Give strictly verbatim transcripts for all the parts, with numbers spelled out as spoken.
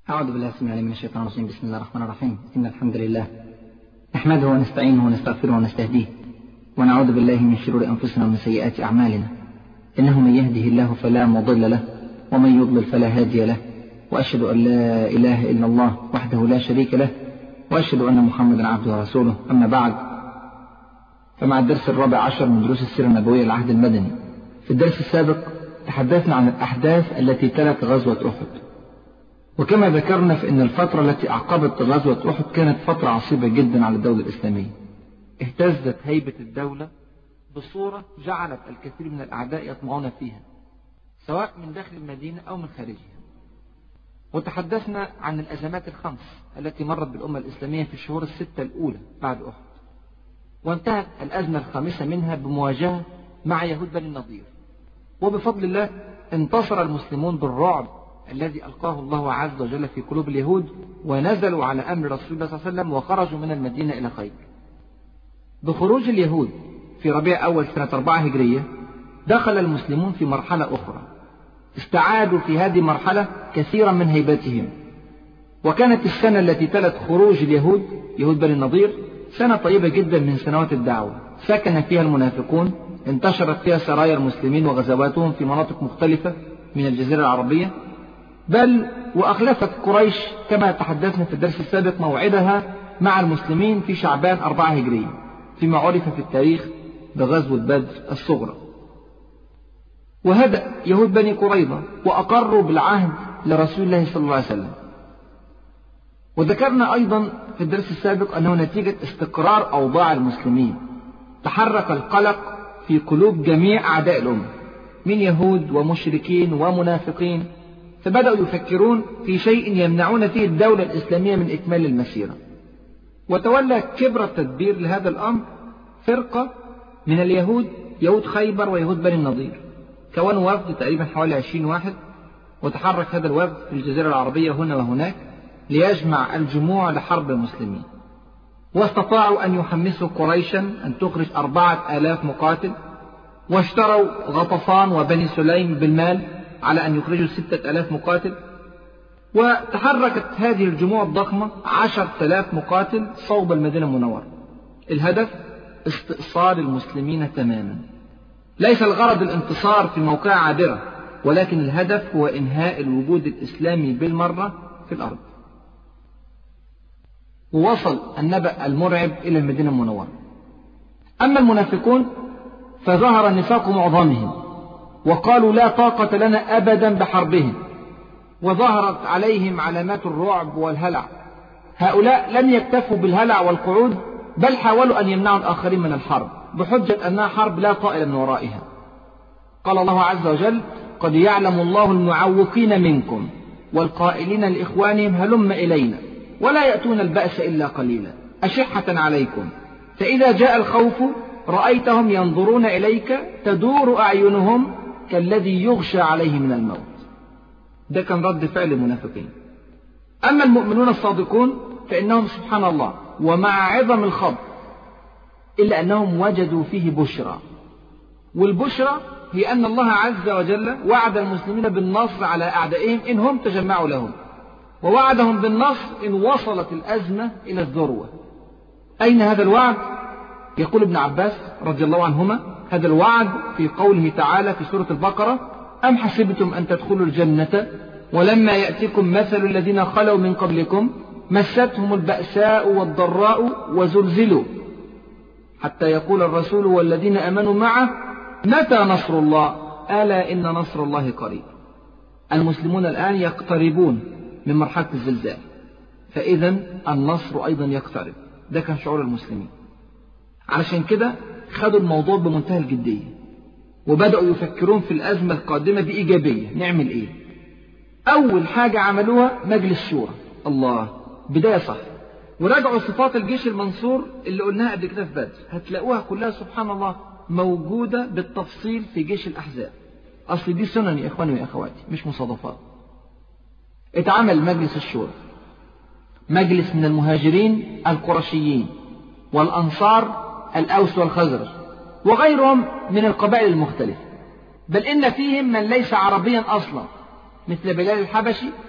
أعوذ بالله السميع العليم من الشيطان الرجيم. بسم الله الرحمن الرحيم. إن الحمد لله نحمده ونستعينه ونستغفره ونستهديه ونعوذ بالله من شرور أنفسنا ومن سيئات أعمالنا، إنه من يهده الله فلا مضل له ومن يضلل فلا هادي له، وأشهد أن لا إله إلا الله وحده لا شريك له، وأشهد أن محمدا عبده ورسوله. أما بعد، فمع الدرس الرابع عشر من دروس السيرة النبوية للعهد المدني. في الدرس السابق تحدثنا عن الأحداث التي تلت غزوة أحد، وكما ذكرنا فإن الفترة التي أعقبت غزوة أحد كانت فترة عصيبة جدا على الدولة الإسلامية. اهتزت هيبة الدولة بصورة جعلت الكثير من الأعداء يطمعون فيها، سواء من داخل المدينة أو من خارجها. وتحدثنا عن الأزمات الخمس التي مرت بالأمة الإسلامية في الشهور الستة الأولى بعد أحد، وانتهت الأزمة الخامسة منها بمواجهة مع يهود بني النضير. وبفضل الله انتصر المسلمون بالرعب الذي ألقاه الله عز وجل في قلوب اليهود، ونزلوا على أمر رسول الله صلى الله عليه وسلم وخرجوا من المدينة إلى خيبر. بخروج اليهود في ربيع أول سنة أربعة هجرية دخل المسلمون في مرحلة أخرى، استعادوا في هذه المرحلة كثيرا من هيبتهم. وكانت السنة التي تلت خروج اليهود يهود بني النضير سنة طيبة جدا من سنوات الدعوة، سكن فيها المنافقون، انتشرت فيها سرايا المسلمين وغزواتهم في مناطق مختلفة من الجزيرة العربية، بل وأخلفت قريش كما تحدثنا في الدرس السابق موعدها مع المسلمين في شعبان أربعة هجرية، فيما عرف في التاريخ بغزوة بدر الصغرى. وهدأ يهود بني قريظة وأقروا بالعهد لرسول الله صلى الله عليه وسلم. وذكرنا أيضا في الدرس السابق أنه نتيجة استقرار أوضاع المسلمين تحرك القلق في قلوب جميع أعداء الأمة من يهود ومشركين ومنافقين، فبدأوا يفكرون في شيء يمنعون فيه الدولة الإسلامية من إكمال المسيرة. وتولى كبر التدبير لهذا الأمر فرقة من اليهود، يهود خيبر ويهود بني النضير، كونوا وفد تقريبا حوالي عشرين واحد، وتحرك هذا الوفد في الجزيرة العربية هنا وهناك ليجمع الجموع لحرب المسلمين. واستطاعوا أن يحمسوا قريشا أن تخرج أربعة آلاف مقاتل، واشتروا غطفان وبني سليم بالمال على أن يخرجوا ستة آلاف مقاتل. وتحركت هذه الجموع الضخمة عشرة آلاف مقاتل صوب المدينة المنورة. الهدف استئصال المسلمين تماما. ليس الغرض الانتصار في موقع عابرة، ولكن الهدف هو إنهاء الوجود الإسلامي بالمرة في الأرض. ووصل النبأ المرعب إلى المدينة المنورة. أما المنافقون فظهر نفاق معظمهم، وقالوا لا طاقة لنا أبدا بحربهم، وظهرت عليهم علامات الرعب والهلع. هؤلاء لم يكتفوا بالهلع والقعود، بل حاولوا أن يمنعوا الآخرين من الحرب بحجة أنها حرب لا طائل من ورائها. قال الله عز وجل: قد يعلم الله المعوقين منكم والقائلين لإخوانهم هلم إلينا ولا يأتون البأس إلا قليلا أشحة عليكم، فإذا جاء الخوف رأيتهم ينظرون إليك تدور أعينهم كالذي يغشى عليه من الموت. ده كان رد فعل المنافقين. أما المؤمنون الصادقون فإنهم سبحان الله ومع عظم الخطر إلا أنهم وجدوا فيه بشرى، والبشرى هي أن الله عز وجل وعد المسلمين بالنصر على أعدائهم إن هم تجمعوا لهم، ووعدهم بالنصر إن وصلت الأزمة إلى الذروة. أين هذا الوعد؟ يقول ابن عباس رضي الله عنهما: هذا الوعد في قوله تعالى في سورة البقرة: أم حسبتم أن تدخلوا الجنة ولما يأتكم مثل الذين خلوا من قبلكم مستهم البأساء والضراء وزلزلوا حتى يقول الرسول والذين آمنوا معه متى نصر الله ألا إن نصر الله قريب. المسلمون الآن يقتربون من مرحلة الزلزال، فإذا النصر أيضا يقترب. ده كان شعور المسلمين. علشان كده خدوا الموضوع بمنتهى الجدية، وبدأوا يفكرون في الأزمة القادمة بإيجابية. نعمل إيه؟ أول حاجة عملوها مجلس شورى. الله، بداية صح. وراجعوا صفات الجيش المنصور اللي قلناها قبل كده في بدر، هتلاقوها كلها سبحان الله موجودة بالتفصيل في جيش الأحزاب. أصل دي سنن يا إخواني وأخواتي، مش مصادفات. اتعمل مجلس الشورى، مجلس من المهاجرين القرشيين والأنصار الأوس والخزرج وغيرهم من القبائل المختلفة، بل إن فيهم من ليس عربيا أصلا مثل بلال الحبشي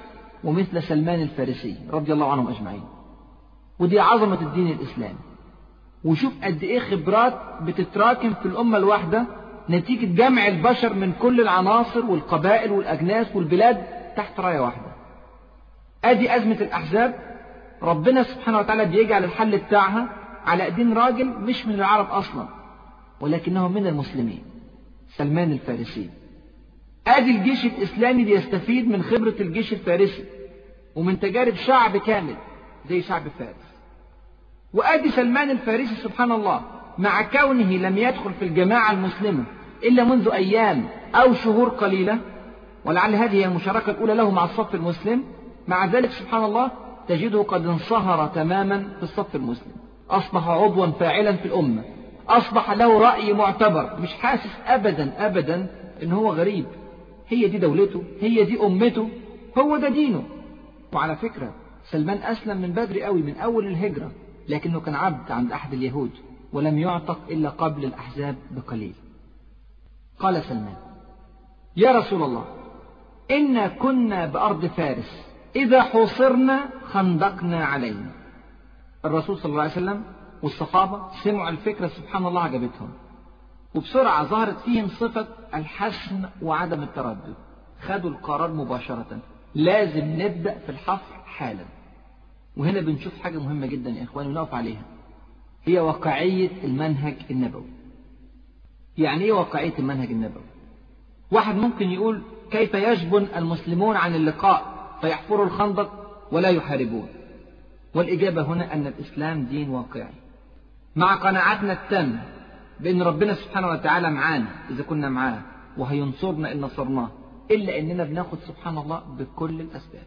ومثل سلمان الفارسي رضي الله عنهم أجمعين. ودي عظمة الدين الإسلامي. وشوف قد إيه خبرات بتتراكم في الأمة الواحدة نتيجة جمع البشر من كل العناصر والقبائل والأجناس والبلاد تحت راية واحدة. أدي أزمة الأحزاب، ربنا سبحانه وتعالى بيجعل الحل بتاعها على ايدين راجل مش من العرب أصلا ولكنه من المسلمين، سلمان الفارسي. أدي الجيش الإسلامي بيستفيد من خبرة الجيش الفارسي ومن تجارب شعب كامل زي شعب فارس. وأدي سلمان الفارسي سبحان الله مع كونه لم يدخل في الجماعة المسلمة إلا منذ أيام أو شهور قليلة، ولعل هذه هي المشاركة الأولى له مع الصف المسلم، مع ذلك سبحان الله تجده قد انصهر تماما في الصف المسلم، أصبح عضوا فاعلا في الأمة، أصبح له رأي معتبر، مش حاسس أبدا أبدا إن هو غريب. هي دي دولته، هي دي أمته، هو ده دينه. وعلى فكرة سلمان أسلم من بدري قوي، من أول الهجرة، لكنه كان عبد عند أحد اليهود ولم يعتق إلا قبل الأحزاب بقليل. قال سلمان: يا رسول الله، إنا كنا بأرض فارس إذا حوصرنا خندقنا علينا. الرسول صلى الله عليه وسلم والصحابة سمعوا الفكرة سبحان الله عجبتهم، وبسرعة ظهرت فيهم صفة الحسم وعدم التردد. خدوا القرار مباشرة، لازم نبدأ في الحفر حالا. وهنا بنشوف حاجة مهمة جدا يا إخواني ونقف عليها، هي واقعية المنهج النبوي. يعني إيه واقعية المنهج النبوي؟ واحد ممكن يقول: كيف يجبن المسلمون عن اللقاء فيحفروا الخندق ولا يحاربون؟ والإجابة هنا أن الإسلام دين واقعي، مع قناعتنا التامة بأن ربنا سبحانه وتعالى معانا إذا كنا معاه، وهينصرنا إن نصرناه، إلا أننا بناخد سبحان الله بكل الأسباب.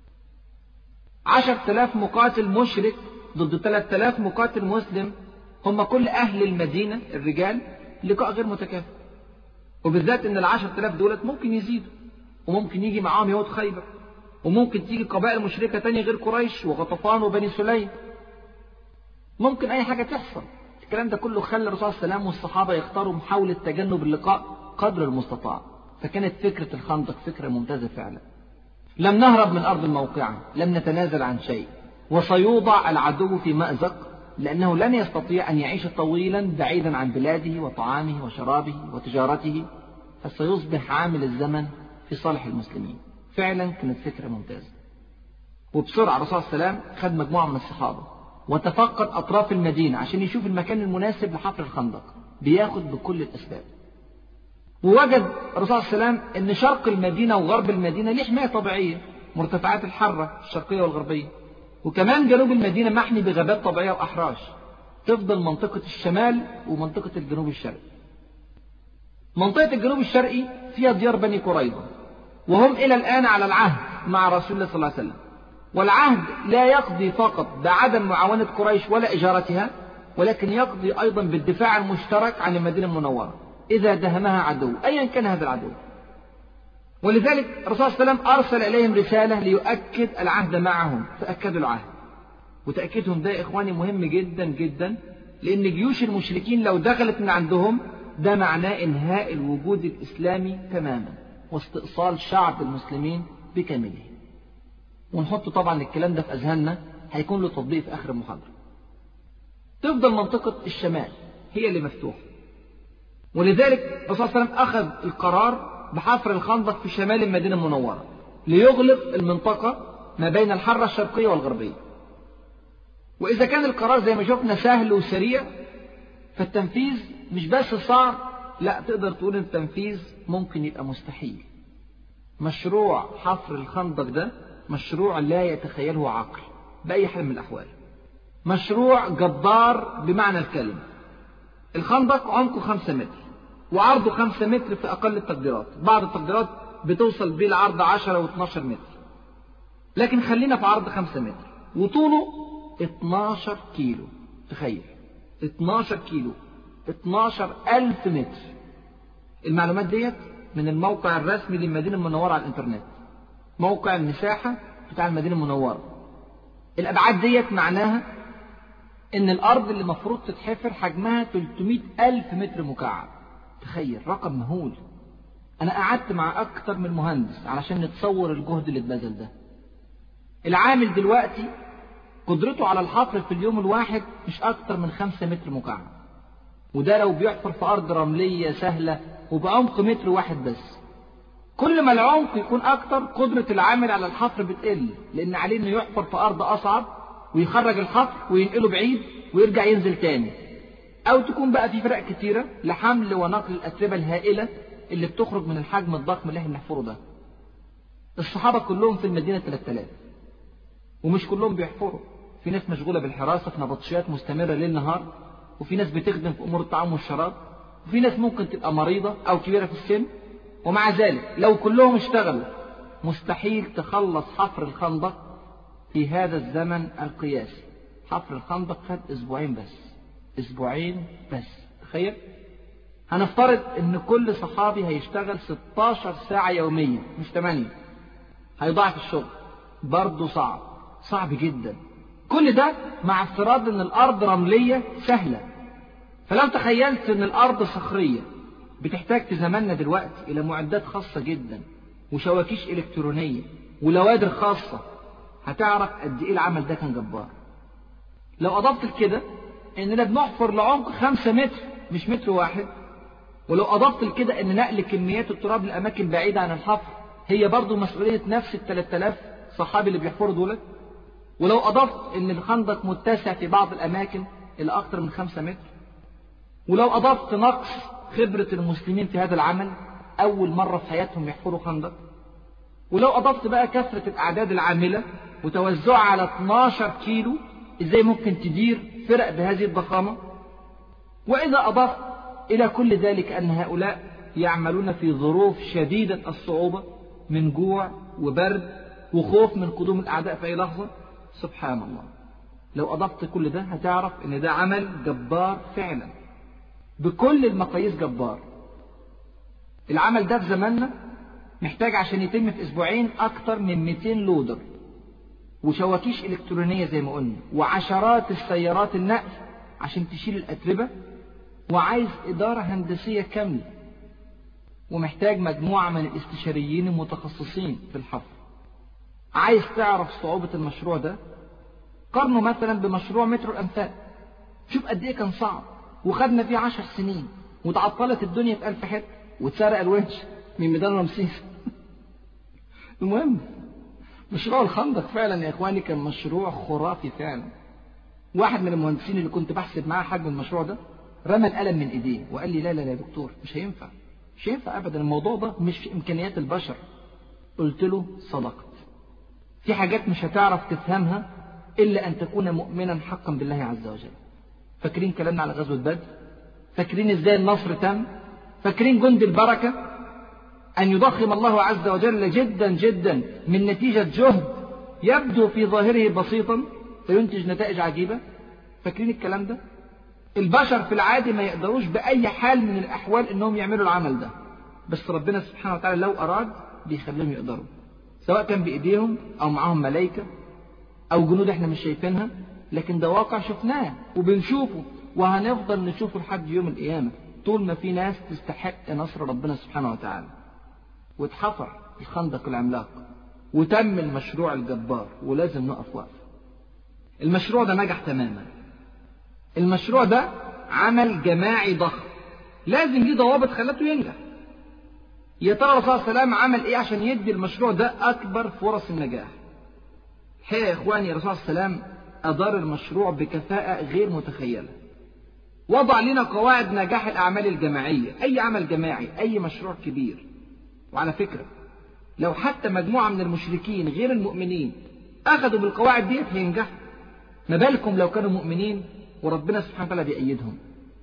عشر تلاف مقاتل مشرك ضد ثلاث تلاف مقاتل مسلم، هم كل أهل المدينة الرجال، لقاء غير متكافئ. وبالذات أن العشر تلاف دولت ممكن يزيدوا، وممكن يجي معاهم يهود خيبر، وممكن تيجي قبائل مشركة تانية غير قريش وغطفان وبني سليم، ممكن أي حاجة تحصل. الكلام ده كله خلى الرسول صلى الله عليه وسلم والصحابة يختاروا محاولة تجنب اللقاء قدر المستطاع. فكانت فكرة الخندق فكرة ممتازة فعلا. لم نهرب من أرض الموقعة، لم نتنازل عن شيء، وسيوضع العدو في مأزق، لأنه لن يستطيع أن يعيش طويلا بعيدا عن بلاده وطعامه وشرابه وتجارته، فسيصبح عامل الزمن في صالح المسلمين. فعلا كانت فكرة ممتازة. وبسرعة الرسول صلى الله عليه وسلم خد مجموعة من الصحابة وتفقد أطراف المدينة عشان يشوف المكان المناسب لحفر الخندق، بياخد بكل الأسباب. ووجد الرسول صلى الله عليه وسلم أن شرق المدينة وغرب المدينة ليه حماية طبيعية، مرتفعات الحرة الشرقية والغربية، وكمان جنوب المدينة محمي بغابات طبيعية وأحراش. تفضل منطقة الشمال ومنطقة الجنوب الشرقي. منطقة الجنوب الشرقي فيها ديار بني قريظة، وهم إلى الآن على العهد مع رسول الله صلى الله عليه وسلم. والعهد لا يقضي فقط بعدم معاونة قريش ولا إجارتها، ولكن يقضي أيضا بالدفاع المشترك عن المدينة المنورة إذا دهمها عدو أيا كان هذا العدو. ولذلك الرسول صلى الله عليه وسلم أرسل إليهم رسالة ليؤكد العهد معهم، فأكدوا العهد. وتأكيدهم ده يا إخواني مهم جدا جدا، لأن جيوش المشركين لو دخلت من عندهم ده معناه إنهاء الوجود الإسلامي تماما واستئصال شعب المسلمين بكامله. ونحط طبعا الكلام ده في أذهاننا، هيكون له تطبيق في آخر المحاضرة. تفضل منطقة الشمال هي اللي مفتوحة، ولذلك الرسول صلى الله عليه وسلم أخذ القرار بحفر الخندق في شمال المدينة المنورة ليغلق المنطقة ما بين الحرة الشرقية والغربية. وإذا كان القرار زي ما شفنا سهل وسريع، فالتنفيذ مش بس صعب، لا تقدر تقول التنفيذ ممكن يبقى مستحيل. مشروع حفر الخندق ده مشروع لا يتخيله عقل بأي حال من الأحوال، مشروع جبار بمعنى الكلمة. الخندق عمقه خمسة متر وعرضه خمسة متر في أقل التقديرات، بعض التقديرات بتوصل بيه العرض عشرة واثناشر متر، لكن خلينا في عرض خمسة متر. وطوله اتناشر كيلو، تخيل اتناشر كيلو، اتناشر ألف متر. المعلومات ديت من الموقع الرسمي للمدينة المنورة على الإنترنت، موقع المساحة بتاع المدينة المنورة. الأبعاد ديت معناها إن الأرض اللي مفروض تتحفر حجمها ثلاثمائة ألف متر مكعب. تخيل رقم مهول. أنا قعدت مع أكتر من مهندس علشان نتصور الجهد اللي اتبذل ده. العامل دلوقتي قدرته على الحفر في اليوم الواحد مش أكتر من خمسة متر مكعب، وده لو بيحفر في أرض رملية سهلة وبعمق متر واحد بس. كل ما العمق يكون أكتر قدرة العامل على الحفر بتقل، لأن عليه إنه يحفر في أرض أصعب ويخرج الحفر وينقله بعيد ويرجع ينزل تاني، أو تكون بقى في فرق كتيرة لحمل ونقل الأتربة الهائلة اللي بتخرج من الحجم الضخم اللي احنا بنحفره ده. الصحابة كلهم في المدينة ثلاثة آلاف، ومش كلهم بيحفروا، في ناس مشغولة بالحراسة في نبطشيات مستمرة ليل نهار، وفي ناس بتخدم في أمور الطعام والشراب، وفي ناس ممكن تبقى مريضة أو كبيرة في السن. ومع ذلك لو كلهم اشتغلوا مستحيل تخلص حفر الخندق في هذا الزمن القياسي. حفر الخندق خد أسبوعين بس، أسبوعين بس. تخيل، هنفترض إن كل صحابي هيشتغل ستاشر ساعة يوميا مش ثمانية، هيضاعف الشغل، برضه صعب صعب جدا. كل ده مع افتراض إن الأرض رملية سهلة. فلو تخيلت إن الأرض صخرية بتحتاج في زماننا دلوقتي إلى معدات خاصة جدا وشواكيش إلكترونية ولوادر خاصة، هتعرف قد إيه العمل ده كان جبار. لو أضفت لكده إننا بنحفر لعمق خمسة متر مش متر واحد، ولو أضفت لكده إن نقل كميات التراب لأماكن بعيدة عن الحفر هي برضو مسؤولية نفس الثلاثة آلاف صحابي اللي بيحفروا دولت، ولو أضفت إن الخندق متسع في بعض الأماكن إلى أكثر من خمسة متر، ولو أضفت نقص خبرة المسلمين في هذا العمل، أول مرة في حياتهم يحفروا خندق، ولو أضفت بقى كثرة الأعداد العاملة وتوزعها على اثناشر كيلو، إزاي ممكن تدير فرق بهذه الضخامة؟ وإذا أضفت إلى كل ذلك أن هؤلاء يعملون في ظروف شديدة الصعوبة من جوع وبرد وخوف من قدوم الأعداء في أي لحظة، سبحان الله. لو أضفت كل ده هتعرف أن ده عمل جبار فعلا، بكل المقاييس جبار. العمل ده في زماننا محتاج عشان يتم في أسبوعين أكتر من مئتين لودر وشواكيش إلكترونية زي ما قلنا، وعشرات السيارات النقل عشان تشيل الأتربة، وعايز إدارة هندسية كاملة، ومحتاج مجموعة من الاستشاريين المتخصصين في الحفر. عايز تعرف صعوبة المشروع ده؟ قارنه مثلا بمشروع مترو الأنفاق، شوف قد إيه كان صعب، وخدنا فيه عشر سنين، وتعطلت الدنيا في ألف حتة، واتسرق الونش من ميدان رمسيس. المهم، مشروع الخندق فعلا يا إخواني كان مشروع خرافي فعلا. واحد من المهندسين اللي كنت بحسب معاه حجم المشروع ده رمى القلم من إيديه وقال لي لا لا لا يا دكتور، مش هينفع مش هينفع أبدا، الموضوع ده مش في إمكانيات البشر. قلت له صدقت، في حاجات مش هتعرف تفهمها إلا أن تكون مؤمنا حقا بالله عز وجل. فاكرين كلامنا على غزوة بدر؟ فاكرين إزاي النصر تم؟ فاكرين جند البركة؟ أن يضخم الله عز وجل جدا جدا من نتيجة جهد يبدو في ظاهره بسيطا فينتج نتائج عجيبة. فاكرين الكلام ده؟ البشر في العادي ما يقدروش بأي حال من الأحوال إنهم يعملوا العمل ده، بس ربنا سبحانه وتعالى لو أراد بيخليهم يقدروا، سواء كان بإيديهم أو معهم ملائكة أو جنود إحنا مش شايفينها، لكن ده واقع شفناه وبنشوفه وهنفضل نشوفه لحد يوم القيامة طول ما في ناس تستحق نصر ربنا سبحانه وتعالى. واتحفر الخندق العملاق وتم المشروع الجبار، ولازم نقف وقف. المشروع ده نجح تماما. المشروع ده عمل جماعي ضخم، لازم ليه ضوابط خلته ينجح. يا ترى الرسول صلى الله عليه وسلم عمل ايه عشان يدي المشروع ده اكبر فرص النجاح؟ الحقيقة يا اخواني الرسول صلى الله عليه وسلم ادار المشروع بكفاءة غير متخيلة، وضع لنا قواعد نجاح الاعمال الجماعية، اي عمل جماعي، اي مشروع كبير. وعلى فكرة لو حتى مجموعة من المشركين غير المؤمنين اخذوا بالقواعد ديت هينجحوا، ما بالكم لو كانوا مؤمنين وربنا سبحانه وتعالى بيأيدهم.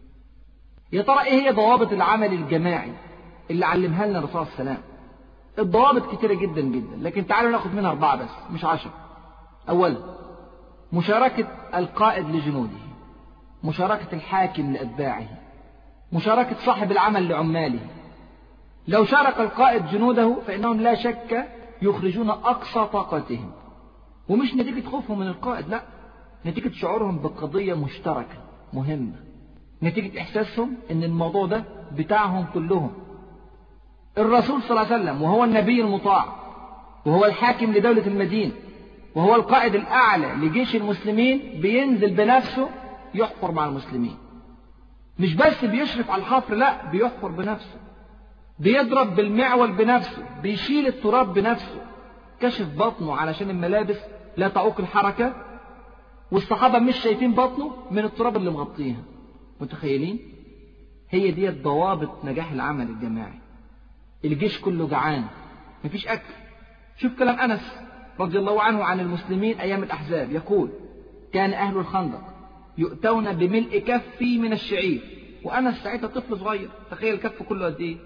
يا ترى ايه هي ضوابط العمل الجماعي اللي علمها لنا الرسول صلى الله عليه وسلم؟ الضوابط كتيرة جدا جدا، لكن تعالوا ناخد منها أربعة بس مش عشرة. أولا، مشاركة القائد لجنوده، مشاركة الحاكم لأتباعه، مشاركة صاحب العمل لعماله. لو شارك القائد جنوده فإنهم لا شك يخرجون أقصى طاقتهم، ومش نتيجة خوفهم من القائد، لا، نتيجة شعورهم بقضية مشتركة مهمة، نتيجة إحساسهم أن الموضوع ده بتاعهم كلهم. الرسول صلى الله عليه وسلم وهو النبي المطاع وهو الحاكم لدولة المدينة وهو القائد الأعلى لجيش المسلمين، بينزل بنفسه يحفر مع المسلمين. مش بس بيشرف على الحفر، لا، بيحفر بنفسه، بيضرب بالمعول بنفسه، بيشيل التراب بنفسه، كشف بطنه علشان الملابس لا تعوق الحركة، والصحابة مش شايفين بطنه من التراب اللي مغطيها. متخيلين؟ هي دي ضوابط نجاح العمل الجماعي. الجيش كله جعان، مفيش أكل. شوف كلام أنس رضي الله عنه عن المسلمين أيام الأحزاب، يقول: كان أهل الخندق يؤتون بملء كفي من الشعير، وأنس ساعتها طفل صغير، تخيل الكف كله قد إيه.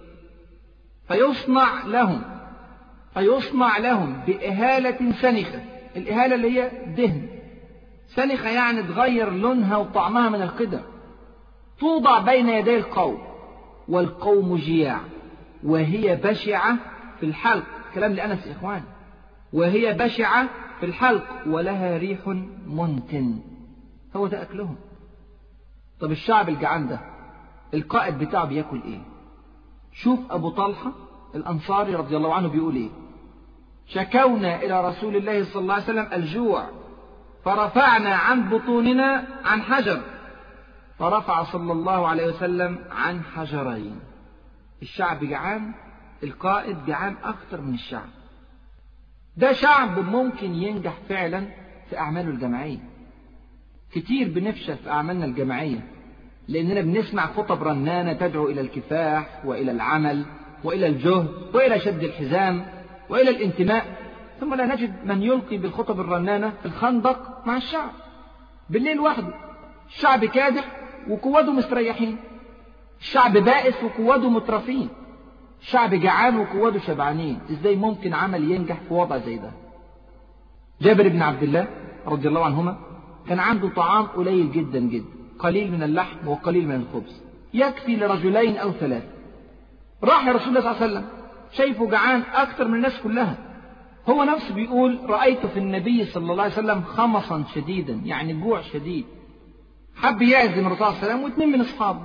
فيصنع لهم فيصنع لهم بإهالة سنخة. الإهالة اللي هي دهن، سنخة يعني تغير لونها وطعمها من القدر، توضع بين يدي القوم، والقوم جياع، وهي بشعة في الحلق. كلام لأنس يا إخوان. وهي بشعة في الحلق ولها ريح منتن. هو ده أكلهم. طب الشعب الجعان ده القائد بتاعه بياكل إيه؟ شوف أبو طلحة الأنصاري رضي الله عنه بيقول إيه: شكونا إلى رسول الله صلى الله عليه وسلم الجوع، فرفعنا عن بطوننا عن حجر، فرفع صلى الله عليه وسلم عن حجرين. الشعب جعان، القائد جعان أكثر من الشعب. ده شعب ممكن ينجح فعلا في أعماله الجماعية. كتير بنفشل في أعمالنا الجماعية لأننا بنسمع خطب رنانة تدعو إلى الكفاح وإلى العمل وإلى الجهد وإلى شد الحزام وإلى الانتماء، ثم لا نجد من يلقي بالخطب الرنانة في الخندق مع الشعب بالليل وحده. الشعب كادح وقواده مستريحين، الشعب بائس وقواده مترفين، الشعب جعان وقواده شبعانين. ازاي ممكن عمل ينجح في وضع زي ده؟ جابر بن عبد الله رضي الله عنهما كان عنده طعام قليل جدا جدا، قليل من اللحم وقليل من الخبز، يكفي لرجلين أو ثلاثة. راح لرسول الله صلى الله عليه وسلم شايفه جعان أكثر من الناس كلها. هو نفسه بيقول: رأيت في النبي صلى الله عليه وسلم خمصا شديدا، يعني جوع شديد. حب يعزم الرسول صلى الله عليه وسلم واثنين من أصحابه.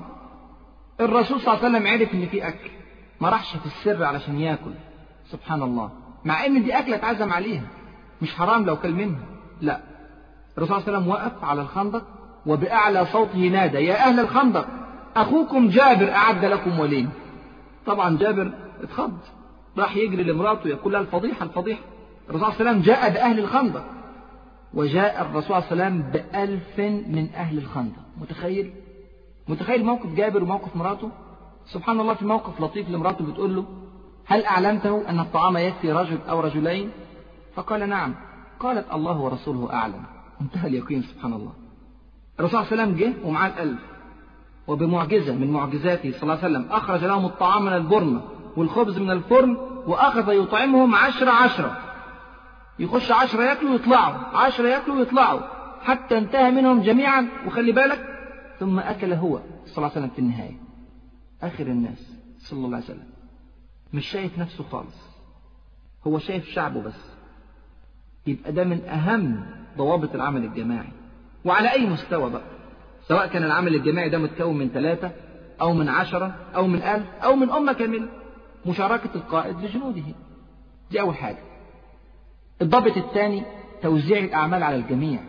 الرسول صلى الله عليه وسلم عرف إن في أكل، ما راحش في السر علشان ياكل. سبحان الله، مع إن دي أكلة اتعزم عليها، مش حرام لو كل منها. لا، الرسول صلى الله عليه وسلم وقف على الخندق وبأعلى صوته نادى: يا أهل الخندق، أخوكم جابر أعد لكم وليمة. طبعا جابر اتخض، راح يجري لمراته يقول لها: الفضيحة الفضيحة. الرسول صلى الله عليه وسلم جاء بأهل الخندق، وجاء الرسول صلى الله عليه وسلم بألف من أهل الخندق. متخيل متخيل موقف جابر وموقف مراته؟ سبحان الله، في موقف لطيف لمراته بتقول له: هل أعلمته أن الطعام يكفي رجل أو رجلين؟ فقال: نعم. قالت: الله ورسوله أعلم. انتهى اليقين. سبحان الله. الرسول صلى الله عليه وسلم جه ومعاه الألف، وبمعجزة من معجزاته صلى الله عليه وسلم أخرج لهم الطعام من البرمة والخبز من الفرن، وأخذ يطعمهم عشرة عشرة. يخش عشرة يأكلوا ويطلعوا، عشرة يأكلوا ويطلعوا، حتى انتهى منهم جميعا. وخلي بالك، ثم أكل هو صلى الله عليه وسلم في النهاية، آخر الناس صلى الله عليه وسلم. مش شايف نفسه خالص، هو شايف شعبه بس. يبقى ده من أهم ضوابط العمل الجماعي، وعلى أي مستوى بقى، سواء كان العمل الجماعي ده متكون من ثلاثة أو من عشرة أو من ألف أو من أمة كاملة. مشاركة القائد لجنوده، دي أول حاجة. الضابط الثاني توزيع الأعمال على الجميع.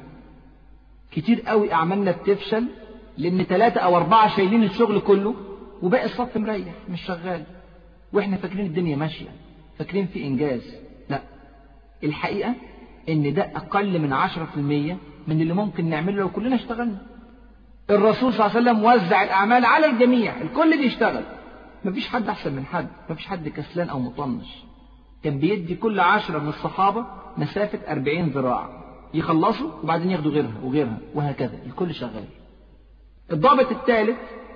كتير قوي أعمالنا بتفشل لأن ثلاثة أو أربعة شايلين الشغل كله وباقي الصف مريح مش شغال، وإحنا فاكرين الدنيا ماشية، فاكرين في إنجاز. لا، الحقيقة إن ده أقل من عشرة في المية من اللي ممكن نعمله لو كلنا اشتغلنا. الرسول صلى الله عليه وسلم وزع الأعمال على الجميع، الكل بيشتغل، مفيش حد أحسن من حد، مفيش حد كسلان أو مطنش. كان بيدي كل عشرة من الصحابة مسافة أربعين ذراع، يخلصوا وبعدين ياخدوا غيرها وغيرها وهكذا، الكل شغال. الضابط الثالث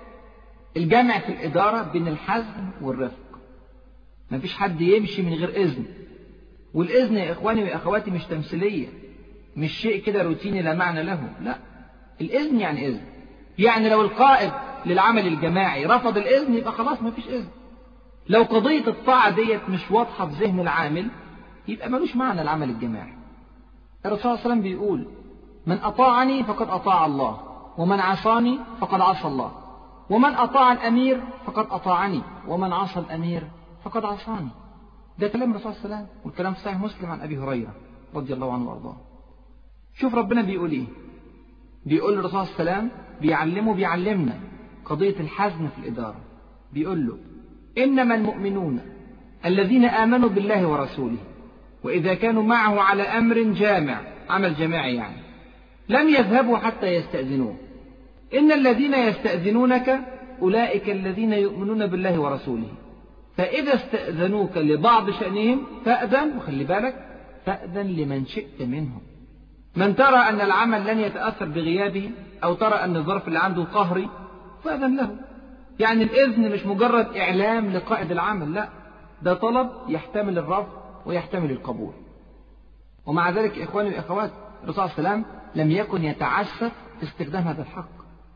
الجمع في الإدارة بين الحزم والرفق. مفيش حد يمشي من غير إذن، والإذن يا إخواني وأخواتي مش تمثيلية، مش شيء كده روتيني لا معنى له. لا، الإذن يعني إذن. يعني لو القائد للعمل الجماعي رفض الإذن يبقى خلاص مفيش إذن. لو قضية الطاعة ديت مش واضحة في ذهن العامل يبقى ملوش معنى العمل الجماعي. الرسول صلى الله عليه وسلم بيقول: من أطاعني فقد أطاع الله، ومن عصاني فقد عصى الله، ومن أطاع الأمير فقد أطاعني، ومن عصى الأمير فقد عصاني. ده كلام الرسول صلى الله عليه وسلم، والكلام في صحيح مسلم عن أبي هريرة رضي الله عنه وارضاه. شوف ربنا بيقول ايه، بيقول للرسول صلى الله عليه وسلم بيعلمه بيعلمنا قضية الحزم في الإدارة. بيقول له إنما المؤمنون الذين آمنوا بالله ورسوله وإذا كانوا معه على أمر جامع، عمل جماعي يعني، لم يذهبوا حتى يستأذنوه. إن الذين يستأذنونك أولئك الذين يؤمنون بالله ورسوله، فإذا استأذنوك لبعض شأنهم فأذن، وخلي بالك، فأذن لمن شئت منهم. من ترى أن العمل لن يتأثر بغيابه، أو ترى أن الظرف اللي عنده قهري، فأذن له. يعني الإذن مش مجرد إعلام لقائد العمل، لا، ده طلب يحتمل الرفض ويحتمل القبول. ومع ذلك إخواني والأخوات، الرسول صلى الله عليه وسلم لم يكن يتعسف في استخدام هذا الحق،